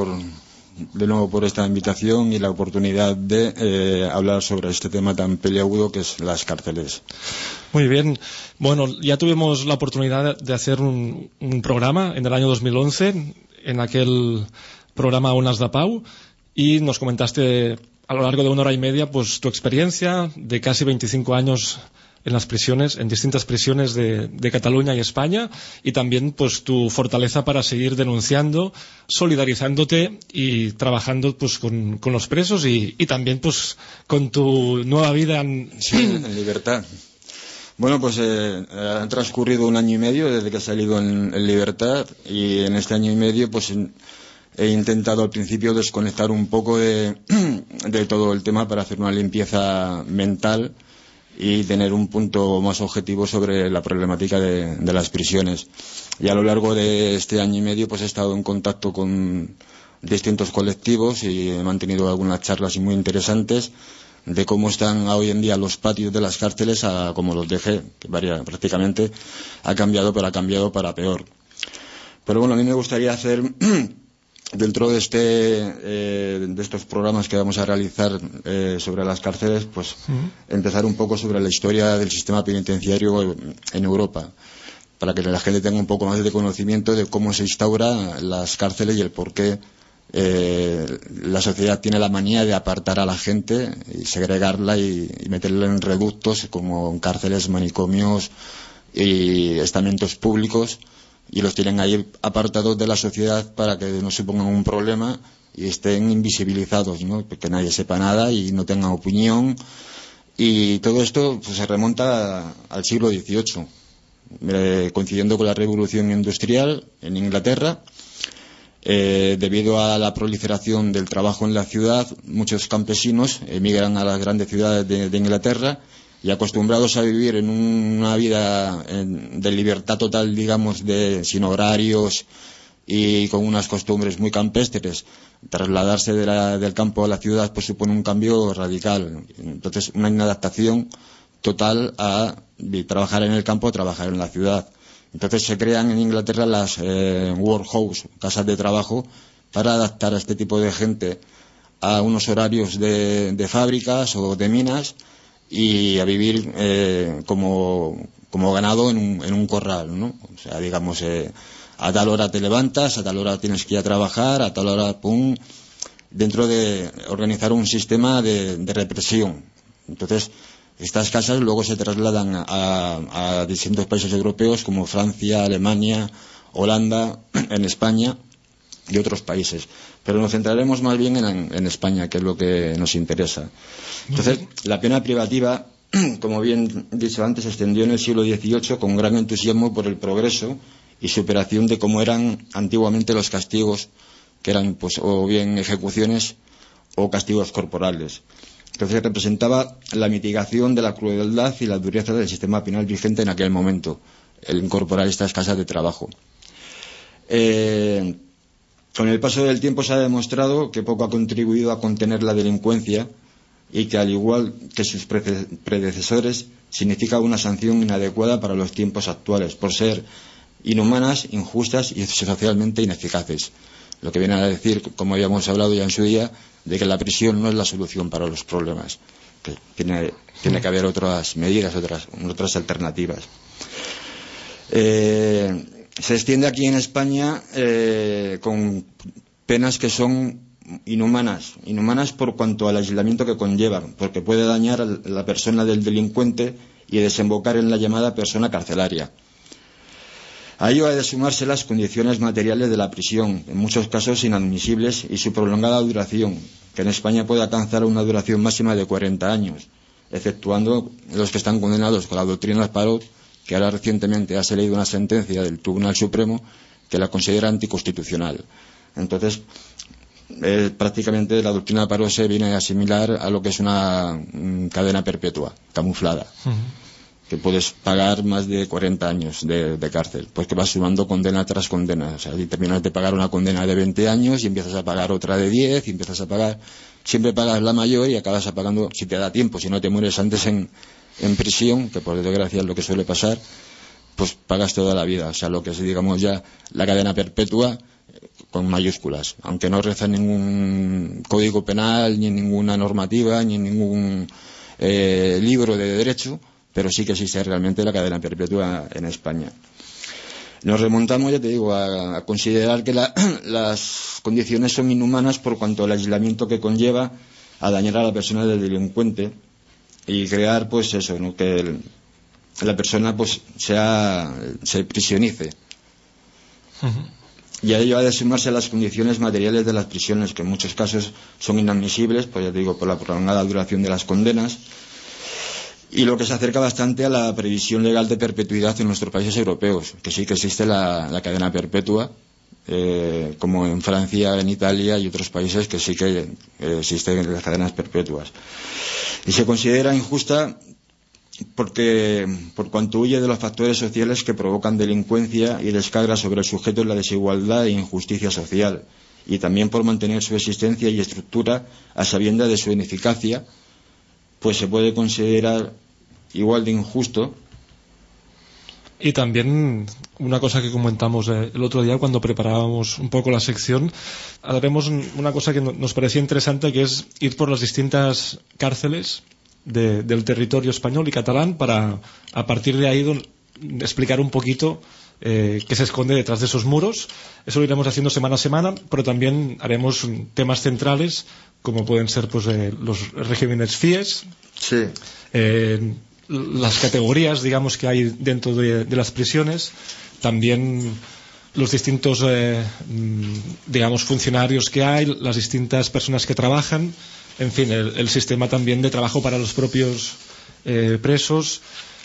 de nuevo por esta invitación y la oportunidad de hablar sobre este tema tan peliagudo que es las cárceles. Muy bien. Bueno, ya tuvimos la oportunidad de hacer un programa en el año 2011, en aquel programa Ones de Pau, y nos comentaste a lo largo de 1 hora y media pues tu experiencia de casi 25 años en las prisiones, en distintas prisiones de Cataluña y España, y también pues tu fortaleza para seguir denunciando, solidarizándote y trabajando pues con los presos y también pues con tu nueva vida en libertad. Bueno, pues ha transcurrido 1 año y medio desde que he salido en libertad, y en este año y medio pues he intentado al principio desconectar un poco de todo el tema para hacer una limpieza mental y tener un punto más objetivo sobre la problemática de las prisiones. Y a lo largo de este año y medio pues he estado en contacto con distintos colectivos y he mantenido algunas charlas muy interesantes de cómo están hoy en día los patios de las cárceles a como los dejé, que prácticamente ha cambiado, pero ha cambiado para peor. Pero bueno, a mí me gustaría hacer dentro de estos programas que vamos a realizar sobre las cárceles, pues empezar un poco sobre la historia del sistema penitenciario en Europa, para que la gente tenga un poco más de conocimiento de cómo se instaura las cárceles y el por qué la sociedad tiene la manía de apartar a la gente y segregarla y meterla en reductos como en cárceles, manicomios y estamentos públicos, y los tienen ahí apartados de la sociedad para que no supongan un problema y estén invisibilizados, ¿no? Que nadie sepa nada y no tenga opinión. Y todo esto pues se remonta al siglo XVIII, coincidiendo con la Revolución Industrial en Inglaterra. Debido a la proliferación del trabajo en la ciudad, muchos campesinos emigran a las grandes ciudades de Inglaterra, y acostumbrados a vivir en una vida de libertad total, digamos, sin horarios y con unas costumbres muy campestres, trasladarse del campo a la ciudad pues supone un cambio radical. Entonces, una inadaptación total a trabajar en el campo a trabajar en la ciudad. Entonces se crean en Inglaterra las workhouse, casas de trabajo, para adaptar a este tipo de gente a unos horarios de fábricas o de minas, y a vivir como ganado en un corral, ¿no? O sea, digamos, a tal hora te levantas, a tal hora tienes que ir a trabajar, a tal hora, pum, dentro de organizar un sistema de represión. Entonces, estas casas luego se trasladan a distintos países europeos como Francia, Alemania, Holanda, en España y otros países. Pero nos centraremos más bien en España, que es lo que nos interesa. Entonces, la pena privativa, como bien dicho antes, se extendió en el siglo XVIII con gran entusiasmo por el progreso y superación de cómo eran antiguamente los castigos, que eran pues o bien ejecuciones o castigos corporales. Entonces representaba la mitigación de la crueldad y la dureza del sistema penal vigente en aquel momento, el incorporar estas casas de trabajo. Con el paso del tiempo se ha demostrado que poco ha contribuido a contener la delincuencia, y que, al igual que sus predecesores, significa una sanción inadecuada para los tiempos actuales, por ser inhumanas, injustas y socialmente ineficaces. Lo que viene a decir, como habíamos hablado ya en su día, de que la prisión no es la solución para los problemas, que tiene que haber otras medidas, otras alternativas. Se extiende aquí en España con penas que son inhumanas por cuanto al aislamiento que conllevan, porque puede dañar a la persona del delincuente y desembocar en la llamada persona carcelaria. A ello ha de sumarse las condiciones materiales de la prisión, en muchos casos inadmisibles, y su prolongada duración, que en España puede alcanzar una duración máxima de 40 años, exceptuando los que están condenados con la doctrina Parot, que ahora recientemente ha salido una sentencia del Tribunal Supremo que la considera anticonstitucional. Entonces, prácticamente la doctrina Parot se viene a asimilar a lo que es una cadena perpetua, camuflada, que puedes pagar más de 40 años de cárcel, pues que vas sumando condena tras condena. O sea, si terminas de pagar una condena de 20 años y empiezas a pagar otra de 10 y empiezas a pagar, siempre pagas la mayor y acabas pagando, si te da tiempo, si no te mueres antes en en prisión, que por desgracia es lo que suele pasar, pues pagas toda la vida. O sea, lo que es, digamos, ya la cadena perpetua con mayúsculas, aunque no reza ningún código penal, ni en ninguna normativa, ni en ningún libro de derecho, pero sí que existe realmente la cadena perpetua en España. Nos remontamos, ya te digo, a considerar que las condiciones son inhumanas por cuanto al aislamiento que conlleva a dañar a la persona del delincuente y crear, pues eso, ¿no? Que la persona pues se prisionice. Y a ello ha de sumarse las condiciones materiales de las prisiones, que en muchos casos son inadmisibles, pues ya te digo, por la prolongada duración de las condenas, y lo que se acerca bastante a la previsión legal de perpetuidad en nuestros países europeos, que sí que existe la cadena perpetua, como en Francia, en Italia y otros países que sí que existen las cadenas perpetuas. Y se considera injusta porque por cuanto huye de los factores sociales que provocan delincuencia y descarga sobre el sujeto la desigualdad e injusticia social, y también por mantener su existencia y estructura a sabiendas de su ineficacia, pues se puede considerar igual de injusto. Y también una cosa que comentamos el otro día cuando preparábamos un poco la sección, haremos una cosa que nos parecía interesante, que es ir por las distintas cárceles del territorio español y catalán para, a partir de ahí, explicar un poquito qué se esconde detrás de esos muros. Eso lo iremos haciendo semana a semana, pero también haremos temas centrales como pueden ser pues los regímenes FIES, sí. Las categorías, digamos, que hay dentro de las prisiones, también los distintos digamos funcionarios que hay, las distintas personas que trabajan, en fin, el sistema también de trabajo para los propios presos,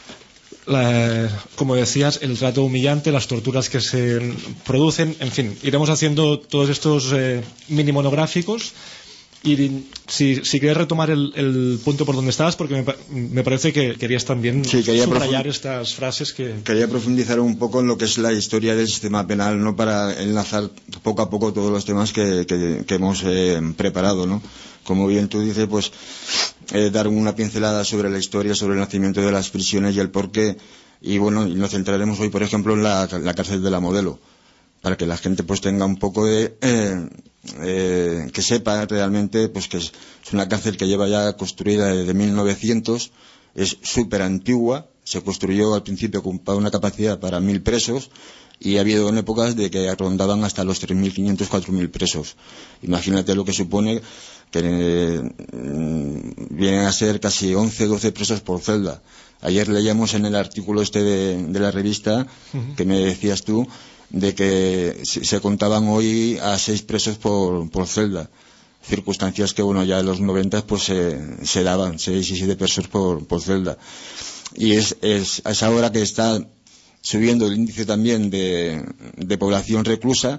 como decías, el trato humillante, las torturas que se producen, en fin, iremos haciendo todos estos mini monográficos. Y si quieres retomar el punto por donde estabas, porque me parece que querías también subrayar estas frases que... Quería profundizar un poco en lo que es la historia del sistema penal, ¿no? Para enlazar poco a poco todos los temas que hemos preparado, ¿no? Como bien tú dices, pues dar una pincelada sobre la historia, sobre el nacimiento de las prisiones y el porqué. Y bueno, nos centraremos hoy, por ejemplo, en la cárcel de la Modelo, para que la gente pues tenga un poco de que sepa realmente pues que es una cárcel que lleva ya construida desde 1900, es súper antigua, se construyó al principio con una capacidad para 1000 presos y ha habido en épocas de que rondaban hasta los 3.500, 4.000 presos. Imagínate lo que supone que vienen a ser casi 11, 12 presos por celda. Ayer leíamos en el artículo de la revista que me decías tú, de que se contaban hoy a 6 presos por celda, circunstancias que bueno ya en los 90 pues se daban 6 y 7 presos por celda, y es ahora que está subiendo el índice también de población reclusa,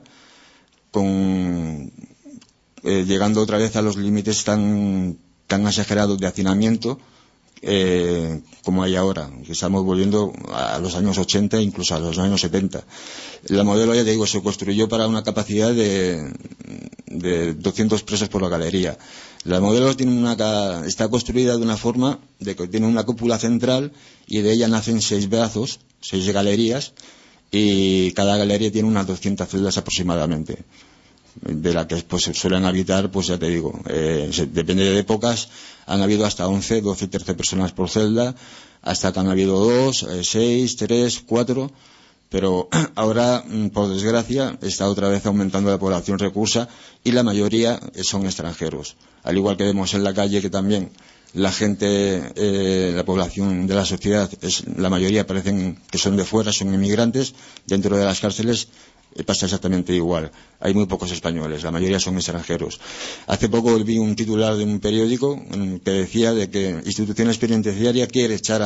llegando otra vez a los límites tan exagerados de hacinamiento como hay ahora, que estamos volviendo a los años 80 incluso a los años 70. La Modelo, ya te digo, se construyó para una capacidad de 200 presos por la galería. La Modelo está construida de una forma de que tiene una cúpula central y de ella nacen 6 brazos, 6 galerías, y cada galería tiene unas 200 celdas aproximadamente, de la que pues suelen habitar, pues ya te digo, depende de épocas, han habido hasta 11, 12, 13 personas por celda, hasta que han habido 2, 6, 3, 4, pero ahora, por desgracia, está otra vez aumentando la población reclusa y la mayoría son extranjeros. Al igual que vemos en la calle que también la gente, la población de la sociedad, la mayoría parecen que son de fuera, son inmigrantes. Dentro de las cárceles pasa exactamente igual. Hay muy pocos españoles, la mayoría son extranjeros. Hace poco vi un titular de un periódico que decía de que instituciones penitenciarias quiere echar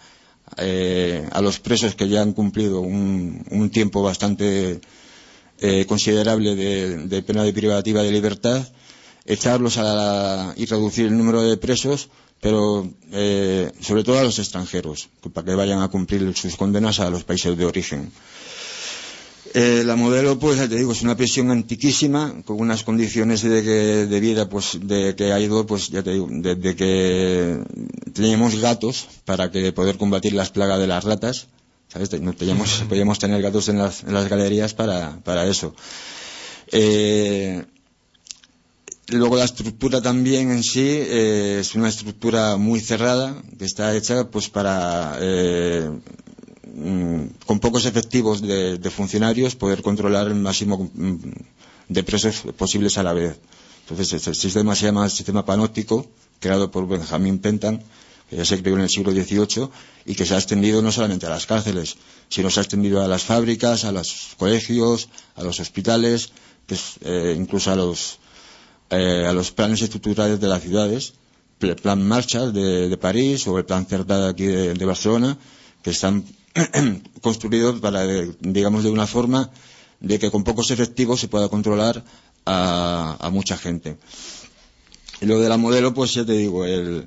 a los presos que ya han cumplido un tiempo bastante considerable de pena privativa de libertad, echarlos y reducir el número de presos, pero sobre todo a los extranjeros, para que vayan a cumplir sus condenas a los países de origen. La Modelo, pues ya te digo, es una prisión antiquísima, con unas condiciones de vida, pues de que ha ido, pues ya te digo, desde que teníamos gatos para que poder combatir las plagas de las ratas, ¿sabes? Podíamos tener gatos en las galerías para eso. Luego la estructura también en sí es una estructura muy cerrada, que está hecha pues para con pocos efectivos de funcionarios poder controlar el máximo de presos posibles a la vez. Entonces el sistema se llama sistema panóptico, creado por Benjamin Penton, que ya se creó en el siglo XVIII y que se ha extendido no solamente a las cárceles, sino se ha extendido a las fábricas, a los colegios, a los hospitales, incluso a los planes estructurales de las ciudades, el plan Marshall de París o el plan Cerdà de aquí de Barcelona, que están construidos para, digamos, de una forma de que con pocos efectivos se pueda controlar a mucha gente. Y lo de la Modelo, pues ya te digo,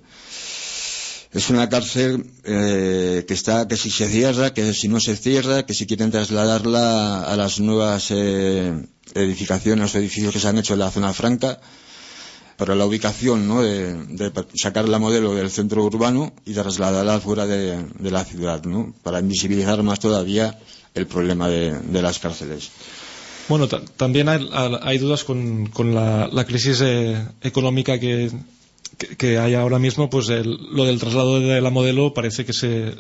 es una cárcel que si se cierra, que si no se cierra, que si quieren trasladarla a las nuevas edificaciones o edificios que se han hecho en la zona franca, para la ubicación, ¿no? de sacar la Modelo del centro urbano y trasladarla fuera de la ciudad, ¿no? Para invisibilizar más todavía el problema de las cárceles. Bueno, también hay dudas con la crisis económica que hay ahora mismo. Pues lo del traslado de la Modelo parece que se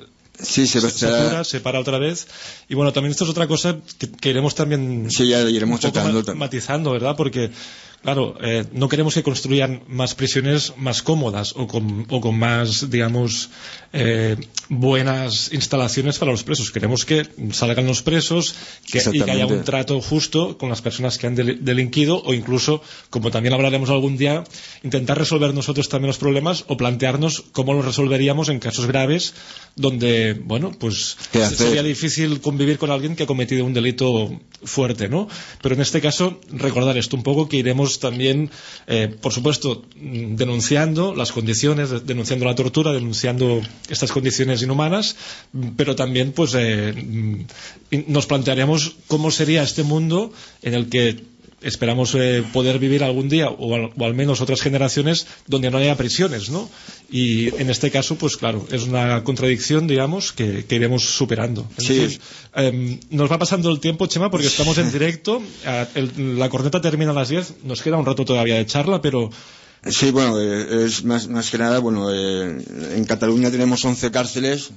para otra vez. Y bueno, también esto es otra cosa que iremos también iremos tratando, matizando, ¿verdad? Porque claro, no queremos que construyan más prisiones más cómodas o con más, digamos, buenas instalaciones para los presos. Queremos que salgan los presos y que haya un trato justo con las personas que han delinquido, o incluso, como también hablaremos algún día, intentar resolver nosotros también los problemas o plantearnos cómo los resolveríamos en casos graves donde, bueno, pues sería difícil convivir con alguien que ha cometido un delito fuerte, ¿no? Pero en este caso, recordar esto un poco, que iremos también, por supuesto, denunciando las condiciones, denunciando la tortura, denunciando estas condiciones inhumanas, pero también pues nos plantearemos cómo sería este mundo en el que esperamos poder vivir algún día, o al menos otras generaciones, donde no haya prisiones, ¿no? Y en este caso, pues claro, es una contradicción, digamos, que iremos superando. Entonces, nos va pasando el tiempo, Chema, porque estamos en directo. La corneta termina a las 10, nos queda un rato todavía de charla, pero... Sí, bueno, es más que nada, bueno, en Cataluña tenemos 11 cárceles,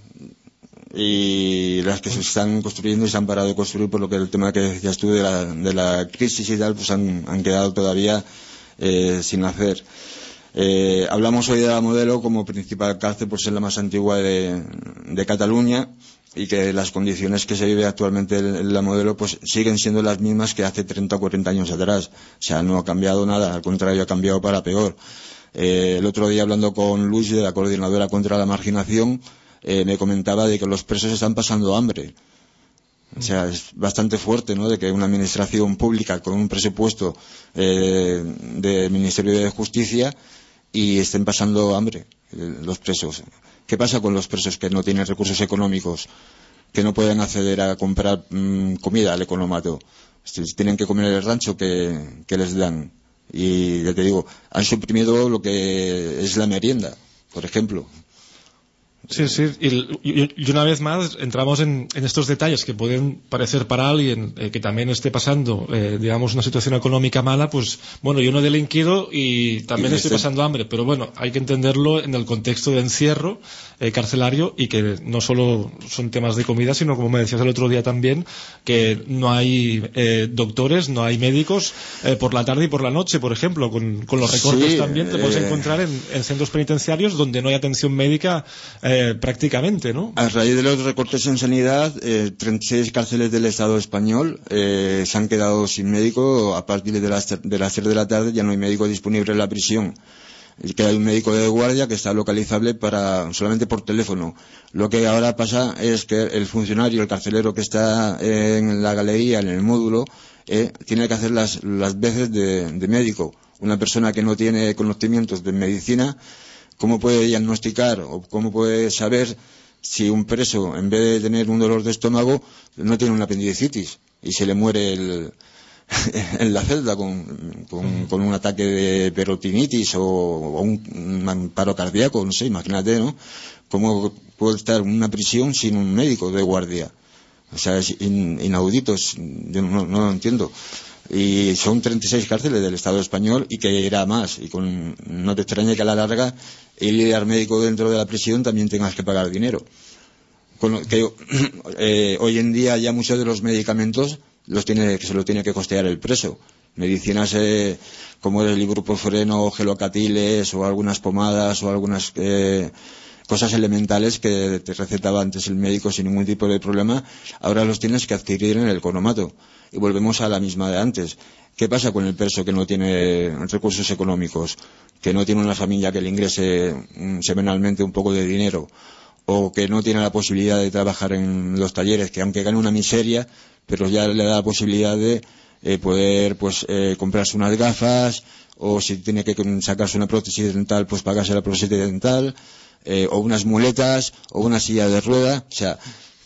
y las que se están construyendo y se han parado de construir, por lo que el tema que decías tú de la crisis y tal, pues han quedado todavía sin hacer. Hablamos hoy de la Modelo como principal cárcel por ser la más antigua de Cataluña, y que las condiciones que se vive actualmente en la Modelo pues siguen siendo las mismas que hace 30 o 40 años atrás. O sea, no ha cambiado nada, al contrario, ha cambiado para peor. El otro día, hablando con Luis, de la Coordinadora contra la Marginación, me comentaba de que los presos están pasando hambre. O sea, es bastante fuerte, ¿no?, de que una administración pública con un presupuesto del Ministerio de Justicia y estén pasando hambre los presos. ¿Qué pasa con los presos que no tienen recursos económicos, que no pueden acceder a comprar comida al economato? Tienen que comer el rancho que les dan. Y ya te digo, han suprimido lo que es la merienda, por ejemplo. Sí, y una vez más entramos en estos detalles que pueden parecer para alguien que también esté pasando, digamos, una situación económica mala, pues bueno, yo no he delinquido y también estoy pasando hambre, pero bueno, hay que entenderlo en el contexto de encierro carcelario, y que no solo son temas de comida, sino, como me decías el otro día también, que no hay doctores, no hay médicos por la tarde y por la noche, por ejemplo, con los recortes también te puedes encontrar en centros penitenciarios donde no hay atención médica prácticamente, ¿no? A raíz de los recortes en sanidad, 36 cárceles del Estado español se han quedado sin médico. A partir de las 3 de la tarde ya no hay médico disponible en la prisión. Que hay un médico de guardia que está localizable solamente por teléfono. Lo que ahora pasa es que el funcionario, el carcelero que está en la galería, en el módulo, tiene que hacer las veces de médico. Una persona que no tiene conocimientos de medicina, ¿cómo puede diagnosticar o cómo puede saber si un preso, en vez de tener un dolor de estómago, no tiene una apendicitis y se le muere en la celda con un ataque de perotinitis o un paro cardíaco, no sé, imagínate, ¿no? ¿Cómo puede estar en una prisión sin un médico de guardia? O sea, es inaudito, yo no lo entiendo. Y son 36 cárceles del Estado español y que irá más. Y no te extrañe que a la larga el líder médico dentro de la prisión también tengas que pagar dinero. Hoy en día ya muchos de los medicamentos se lo tiene que costear el preso. Medicinas como el ibuprofeno o gelocatiles o algunas pomadas o algunas cosas elementales que te recetaba antes el médico sin ningún tipo de problema, ahora los tienes que adquirir en el economato. Y volvemos a la misma de antes. ¿Qué pasa con el preso que no tiene recursos económicos, que no tiene una familia que le ingrese semanalmente un poco de dinero, o que no tiene la posibilidad de trabajar en los talleres, que aunque gane una miseria, pero ya le da la posibilidad de poder comprarse unas gafas, o si tiene que sacarse una prótesis dental, pues pagarse la prótesis dental, o unas muletas, o una silla de rueda, o sea,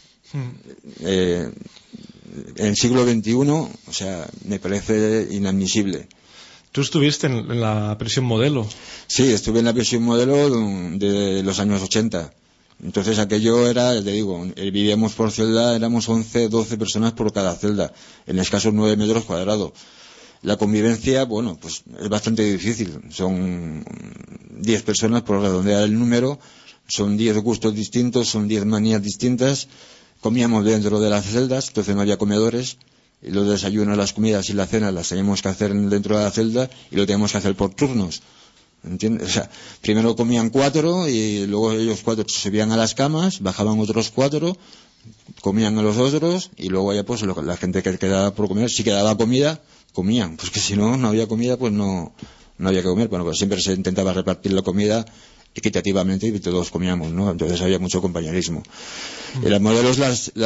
en el siglo XXI, o sea, me parece inadmisible. ¿Tú estuviste en la prisión modelo? Sí, estuve en la prisión modelo de los años 80. Entonces aquello era, te digo, vivíamos por celda, éramos 11, 12 personas por cada celda, en escasos 9 metros cuadrados. La convivencia, bueno, pues es bastante difícil. Son 10 personas, por redondear el número, son 10 gustos distintos, son 10 manías distintas. Comíamos dentro de las celdas, entonces no había comedores, y los desayunos, las comidas y las cenas las teníamos que hacer dentro de la celda y lo teníamos que hacer por turnos. ¿Entiendes? O sea, primero comían 4 y luego ellos 4 se subían a las camas, bajaban otros 4, comían a los otros y luego ya pues la gente que quedaba por comer, si quedaba comida, comían, porque si no había comida, pues no había que comer. Bueno, pues siempre se intentaba repartir la comida equitativamente y todos comíamos, ¿no? Entonces había mucho compañerismo. Y las modelos,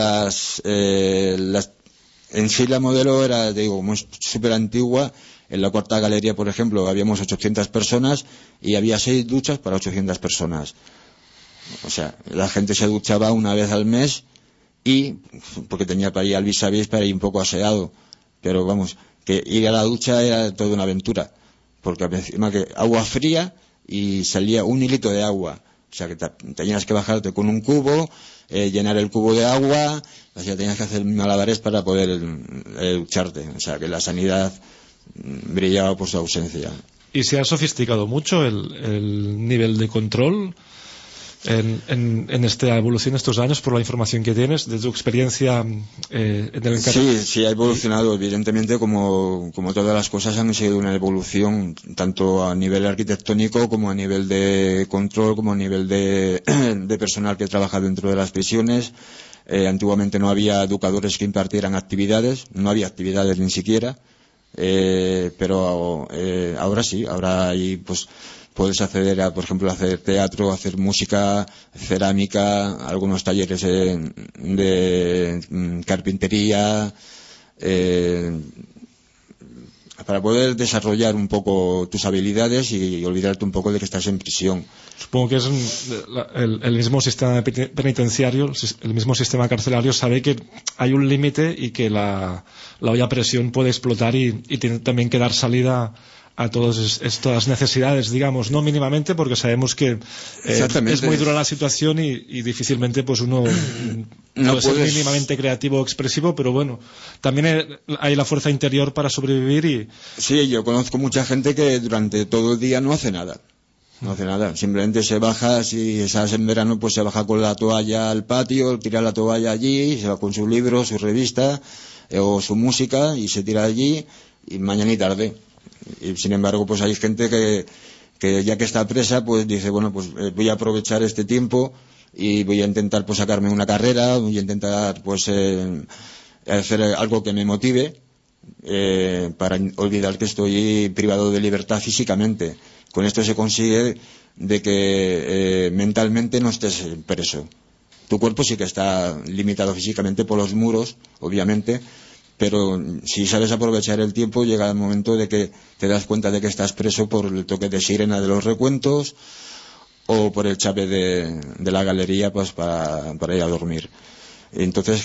en sí la modelo era, digo, súper antigua. En la cuarta galería, por ejemplo, habíamos 800 personas y había 6 duchas para 800 personas. O sea, la gente se duchaba una vez al mes y, porque tenía para ir al vis a vis para ir un poco aseado. Pero vamos, que ir a la ducha era toda una aventura. Porque encima que agua fría y salía un hilito de agua. O sea, que tenías que bajarte con un cubo, llenar el cubo de agua, o sea, tenías que hacer malabares para poder ducharte. O sea, que la sanidad brillaba por su ausencia. ¿Y se ha sofisticado mucho el nivel de control en esta evolución estos años por la información que tienes de tu experiencia en el encargo? Sí, ha evolucionado evidentemente como todas las cosas han seguido una evolución tanto a nivel arquitectónico como a nivel de control como a nivel de personal que trabaja dentro de las prisiones. Antiguamente no había educadores que impartieran actividades, no había actividades ni siquiera. Pero ahora sí, ahora ahí pues puedes acceder a, por ejemplo, hacer teatro, hacer música, cerámica, algunos talleres de carpintería, para poder desarrollar un poco tus habilidades y olvidarte un poco de que estás en prisión. Supongo que es el mismo sistema penitenciario, el mismo sistema carcelario sabe que hay un límite y que la olla a presión puede explotar y tiene también que dar salida a todas estas necesidades, digamos, no mínimamente, porque sabemos que es muy dura la situación y difícilmente pues uno no puede ser mínimamente creativo o expresivo, pero bueno, también hay la fuerza interior para sobrevivir y... Sí, yo conozco mucha gente que durante todo el día no hace nada. No hace nada, simplemente se baja, si estás en verano, pues se baja con la toalla al patio, tira la toalla allí, se va con su libro, su revista o su música y se tira allí y mañana y tarde. Y sin embargo, pues hay gente que ya que está presa, pues dice, bueno, pues voy a aprovechar este tiempo y voy a intentar pues sacarme una carrera, voy a intentar pues hacer algo que me motive para olvidar que estoy privado de libertad físicamente. Con esto se consigue de que mentalmente no estés preso. Tu cuerpo sí que está limitado físicamente por los muros, obviamente, pero si sabes aprovechar el tiempo, llega el momento de que te das cuenta de que estás preso por el toque de sirena de los recuentos, o por el chape de la galería, pues para ir a dormir. Entonces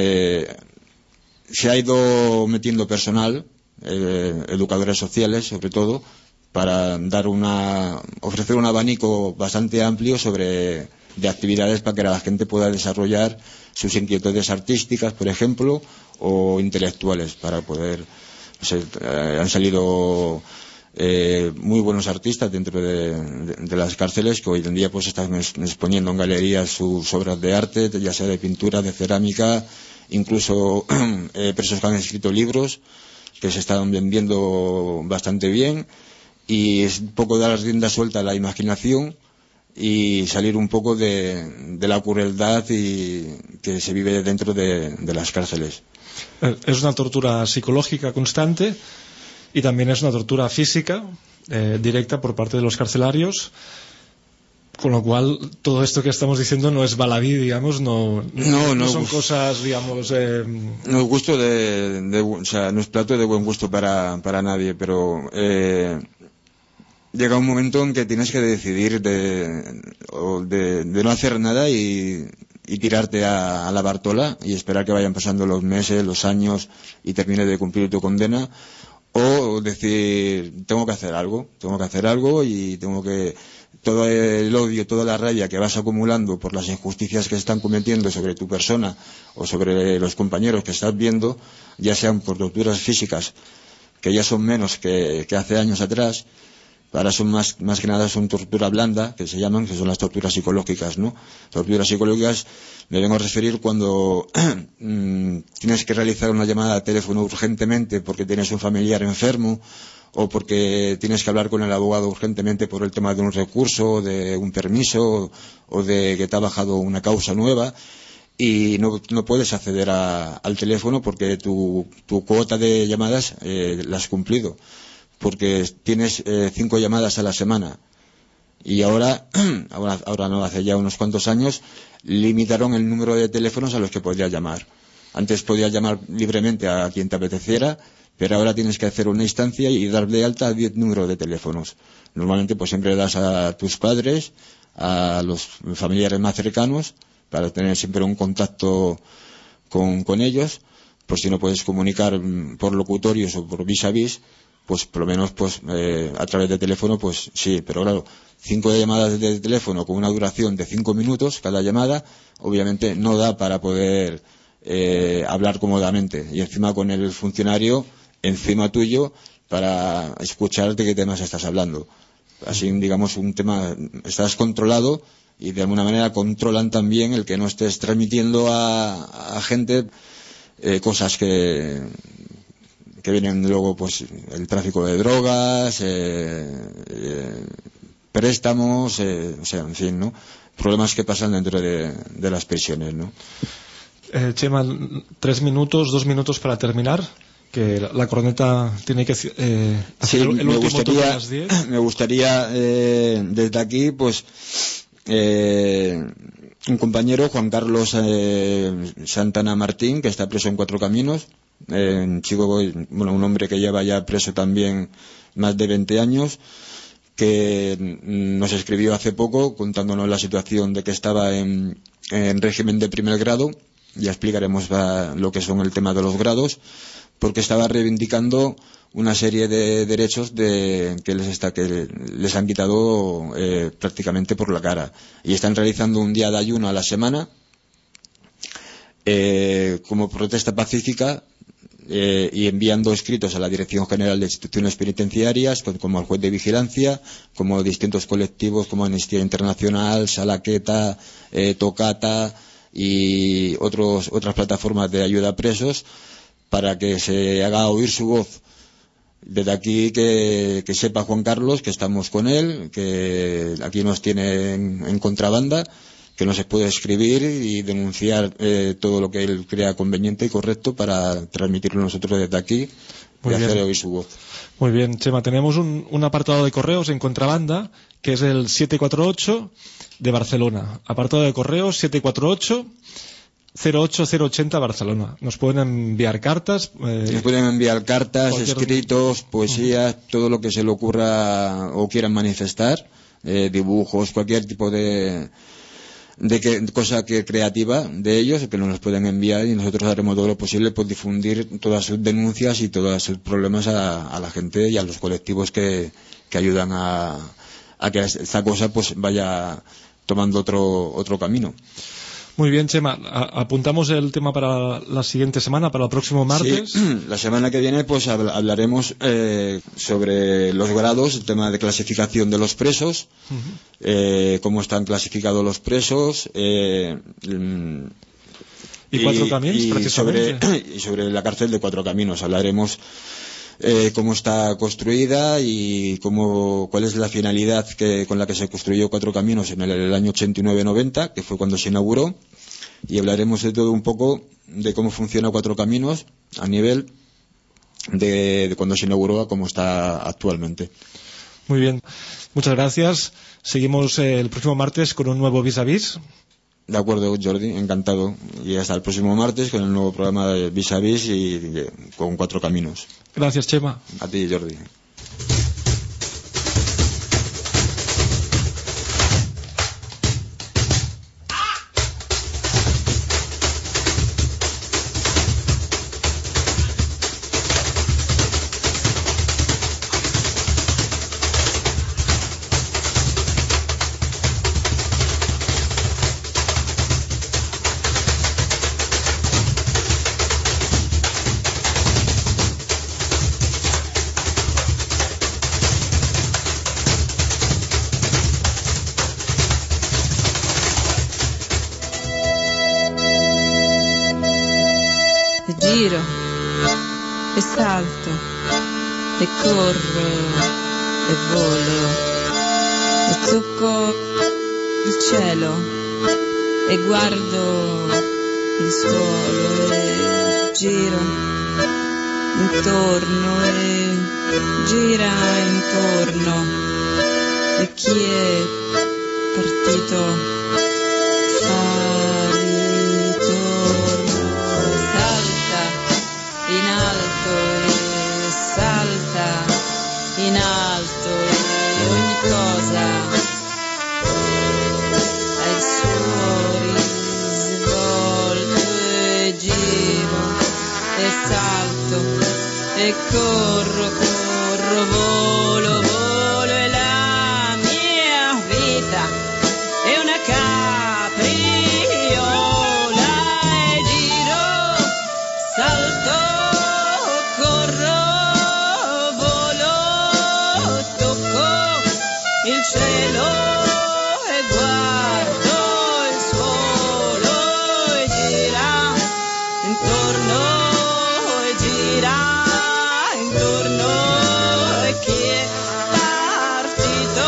se ha ido metiendo personal, educadores sociales sobre todo, para ofrecer un abanico bastante amplio de actividades para que la gente pueda desarrollar sus inquietudes artísticas, por ejemplo, o intelectuales, para poder... han salido muy buenos artistas dentro de las cárceles, que hoy en día pues están exponiendo en galerías sus obras de arte, ya sea de pintura, de cerámica, incluso presos que han escrito libros que se están vendiendo bastante bien, y es un poco dar rienda suelta a la imaginación y salir un poco de la crueldad que se vive dentro de las cárceles. Es una tortura psicológica constante y también es una tortura física directa por parte de los carcelarios, con lo cual todo esto que estamos diciendo no es baladí, digamos, no son cosas, digamos... No es gusto o sea, no es plato de buen gusto para nadie, pero llega un momento en que tienes que decidir de no hacer nada y tirarte a la Bartola y esperar que vayan pasando los meses, los años y termines de cumplir tu condena, o decir, tengo que hacer algo y tengo que... todo el odio, toda la rabia que vas acumulando por las injusticias que están cometiendo sobre tu persona o sobre los compañeros que estás viendo, ya sean por torturas físicas, que ya son menos que hace años atrás. Ahora son más que nada son tortura blanda, que se llaman, que son las torturas psicológicas, ¿no? Torturas psicológicas me vengo a referir cuando tienes que realizar una llamada de teléfono urgentemente porque tienes un familiar enfermo, o porque tienes que hablar con el abogado urgentemente por el tema de un recurso, de un permiso, o de que te ha bajado una causa nueva, y no puedes acceder al teléfono porque tu cuota de llamadas la has cumplido, porque tienes 5 llamadas a la semana, y ahora no, hace ya unos cuantos años limitaron el número de teléfonos a los que podías llamar. Antes podías llamar libremente a quien te apeteciera, pero ahora tienes que hacer una instancia y dar de alta a 10 números de teléfonos. Normalmente pues siempre das a tus padres, a los familiares más cercanos, para tener siempre un contacto con ellos. Por si no puedes comunicar por locutorios o por vis a vis, pues por lo menos pues a través de teléfono, pues sí. Pero claro, 5 llamadas de teléfono con una duración de 5 minutos cada llamada, obviamente no da para poder hablar cómodamente, y encima con el funcionario encima tuyo para escuchar de qué temas estás hablando. Así, digamos, un tema, estás controlado, y de alguna manera controlan también el que no estés transmitiendo a gente cosas que vienen luego, pues el tráfico de drogas, préstamos, o sea, en fin, ¿no? Problemas que pasan dentro de las prisiones, ¿no? Chema, 2 minutos para terminar, que la corneta tiene que hacer el último turno a las 10. Me gustaría desde aquí, pues un compañero, Juan Carlos Santana Martín, que está preso en Cuatro Caminos, un hombre que lleva ya preso también más de 20 años, que nos escribió hace poco contándonos la situación de que estaba en régimen de primer grado. Ya explicaremos lo que son el tema de los grados, porque estaba reivindicando una serie de derechos que les han quitado prácticamente por la cara, y están realizando un día de ayuno a la semana como protesta pacífica, y enviando escritos a la Dirección General de Instituciones Penitenciarias, como al juez de vigilancia, como distintos colectivos como Amnistía Internacional, Salaqueta, Tocata y otras plataformas de ayuda a presos, para que se haga oír su voz. Desde aquí que sepa Juan Carlos que estamos con él, que aquí nos tiene en contrabanda, que nos puede escribir y denunciar todo lo que él crea conveniente y correcto para transmitirlo nosotros desde aquí y hacer oír su voz. Muy bien, Chema, tenemos un apartado de correos en contrabanda, que es el 748 de Barcelona. Apartado de correos 748 08080 Barcelona. Nos pueden enviar cartas. Nos pueden enviar cartas, escritos, poesías, todo lo que se le ocurra o quieran manifestar. dibujos, cualquier tipo de cosa creativa de ellos, que nos los pueden enviar y nosotros haremos todo lo posible por difundir todas sus denuncias y todos sus problemas a la gente y a los colectivos que ayudan a que esta cosa pues vaya tomando otro camino. Muy bien, Chema. Apuntamos el tema para la siguiente semana, para el próximo martes. Sí, la semana que viene pues hablaremos sobre los grados, el tema de clasificación de los presos, cómo están clasificados los presos, y Cuatro Caminos, precisamente. Y sobre la cárcel de Cuatro Caminos. Hablaremos cómo está construida y cuál es la finalidad con la que se construyó Cuatro Caminos en el año 89-90, que fue cuando se inauguró, y hablaremos de todo un poco, de cómo funciona Cuatro Caminos a nivel de cuando se inauguró a cómo está actualmente. Muy bien, muchas gracias. Seguimos el próximo martes con un nuevo Vis a Vis. De acuerdo, Jordi, encantado. Y hasta el próximo martes con el nuevo programa de Vis a Vis y con Cuatro Caminos. Gracias, Chema. A ti, Jordi. Giro e salto e corro e volo e tocco il cielo e guardo il suolo e giro intorno e gira intorno e chi è partito fa ritorno. In alto e salta in alto e ogni cosa ha il suo risvolto e giro e salto e corro, volo e la mia vita è una capriola e giro, salto, il cielo e guardo il suolo e gira intorno e gira intorno e chi è partito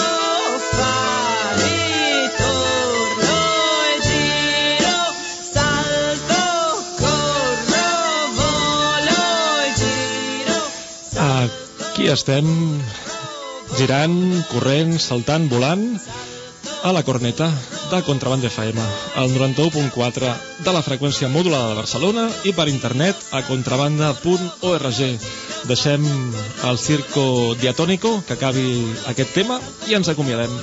fa ritorno e giro, salto, corro, volo e giro, salto. Aquí estem girant, corrent, saltant, volant a la corneta de Contrabanda FM, al 91.4 de la freqüència modulada de Barcelona i per internet a contrabanda.org. Deixem el Circo Diatónico que acabi aquest tema i ens acomiadem.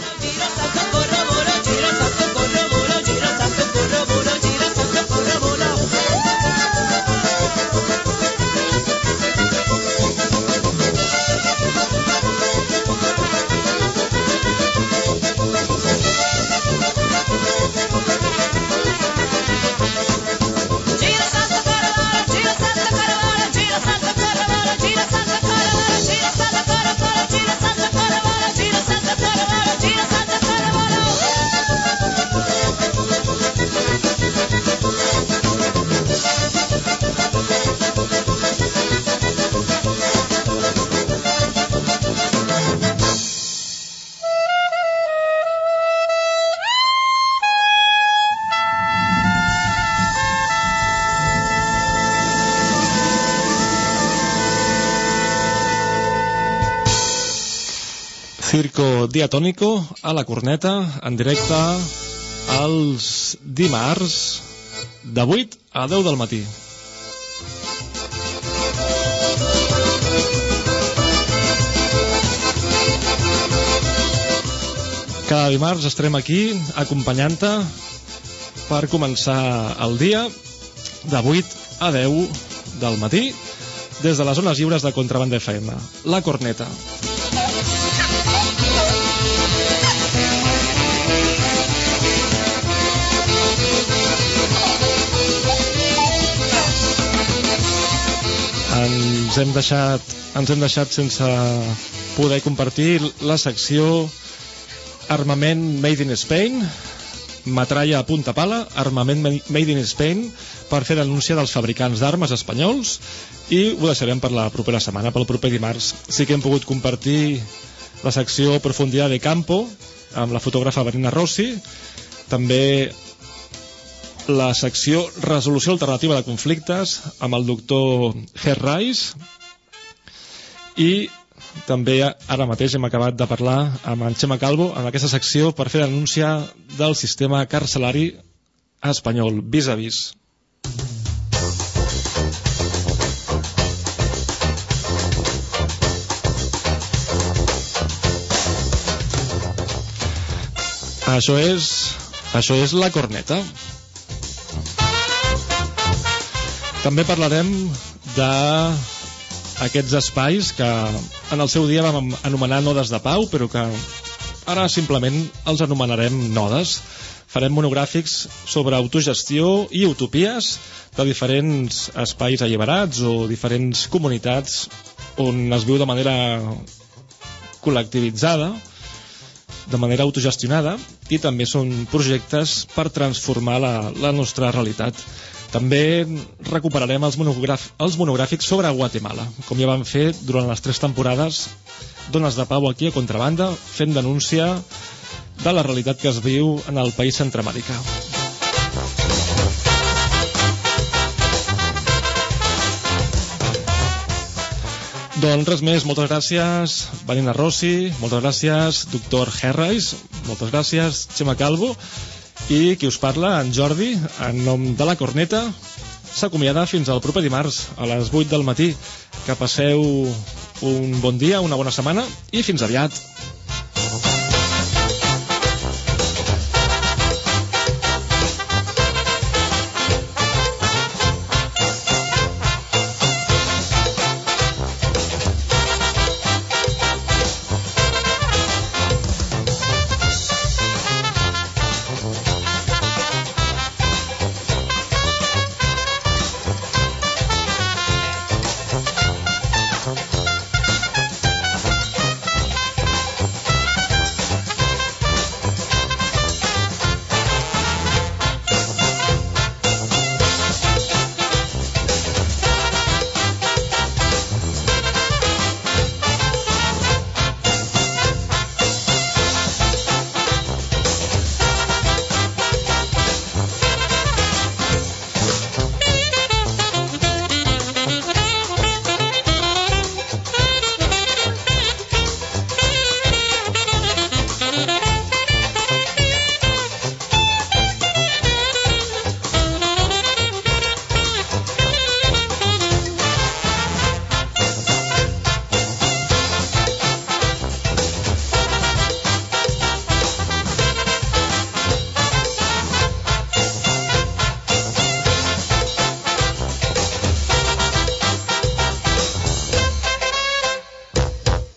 Circo Diatónico a la corneta en directe els dimarts de 8 a 10 del matí. Cada dimarts estarem aquí acompanyant-te per començar el dia de 8 a 10 del matí des de les zones lliures de Contrabanda FM, La Corneta. Ens hem deixat sense poder compartir la secció Armament Made in Spain, metralla a punta pala, armament Made in Spain, per fer denúncia dels fabricants d'armes espanyols, i ho deixarem per la propera setmana, pel proper dimarts. Sí que hem pogut compartir la secció Profundidad de Campo amb la fotògrafa Vanina Rossi, també la secció Resolució Alternativa de Conflictes amb el doctor Herreis, i també ara mateix hem acabat de parlar amb en Xema Calvo en aquesta secció per fer denúncia del sistema carcelari espanyol, Vis a Vis. Això és La Corneta. També parlarem d'aquests espais que en el seu dia vam anomenar nodes de pau, però que ara simplement els anomenarem nodes. Farem monogràfics sobre autogestió i utopies de diferents espais alliberats o diferents comunitats on es viu de manera col·lectivitzada, de manera autogestionada, i també són projectes per transformar la nostra realitat. També recuperarem els monogràfics sobre Guatemala, com ja vam fer durant les 3 temporades d'Ones de Pau aquí a Contrabanda, fent denúncia de la realitat que es viu en el país centreamericà. Doncs res més, moltes gràcies Vanina Rossi, moltes gràcies doctor Herreis, moltes gràcies Xema Calvo, i qui us parla, en Jordi, en nom de La Corneta, s'acomiada fins al proper dimarts a les 8 del matí. Que passeu un bon dia, una bona setmana i fins aviat.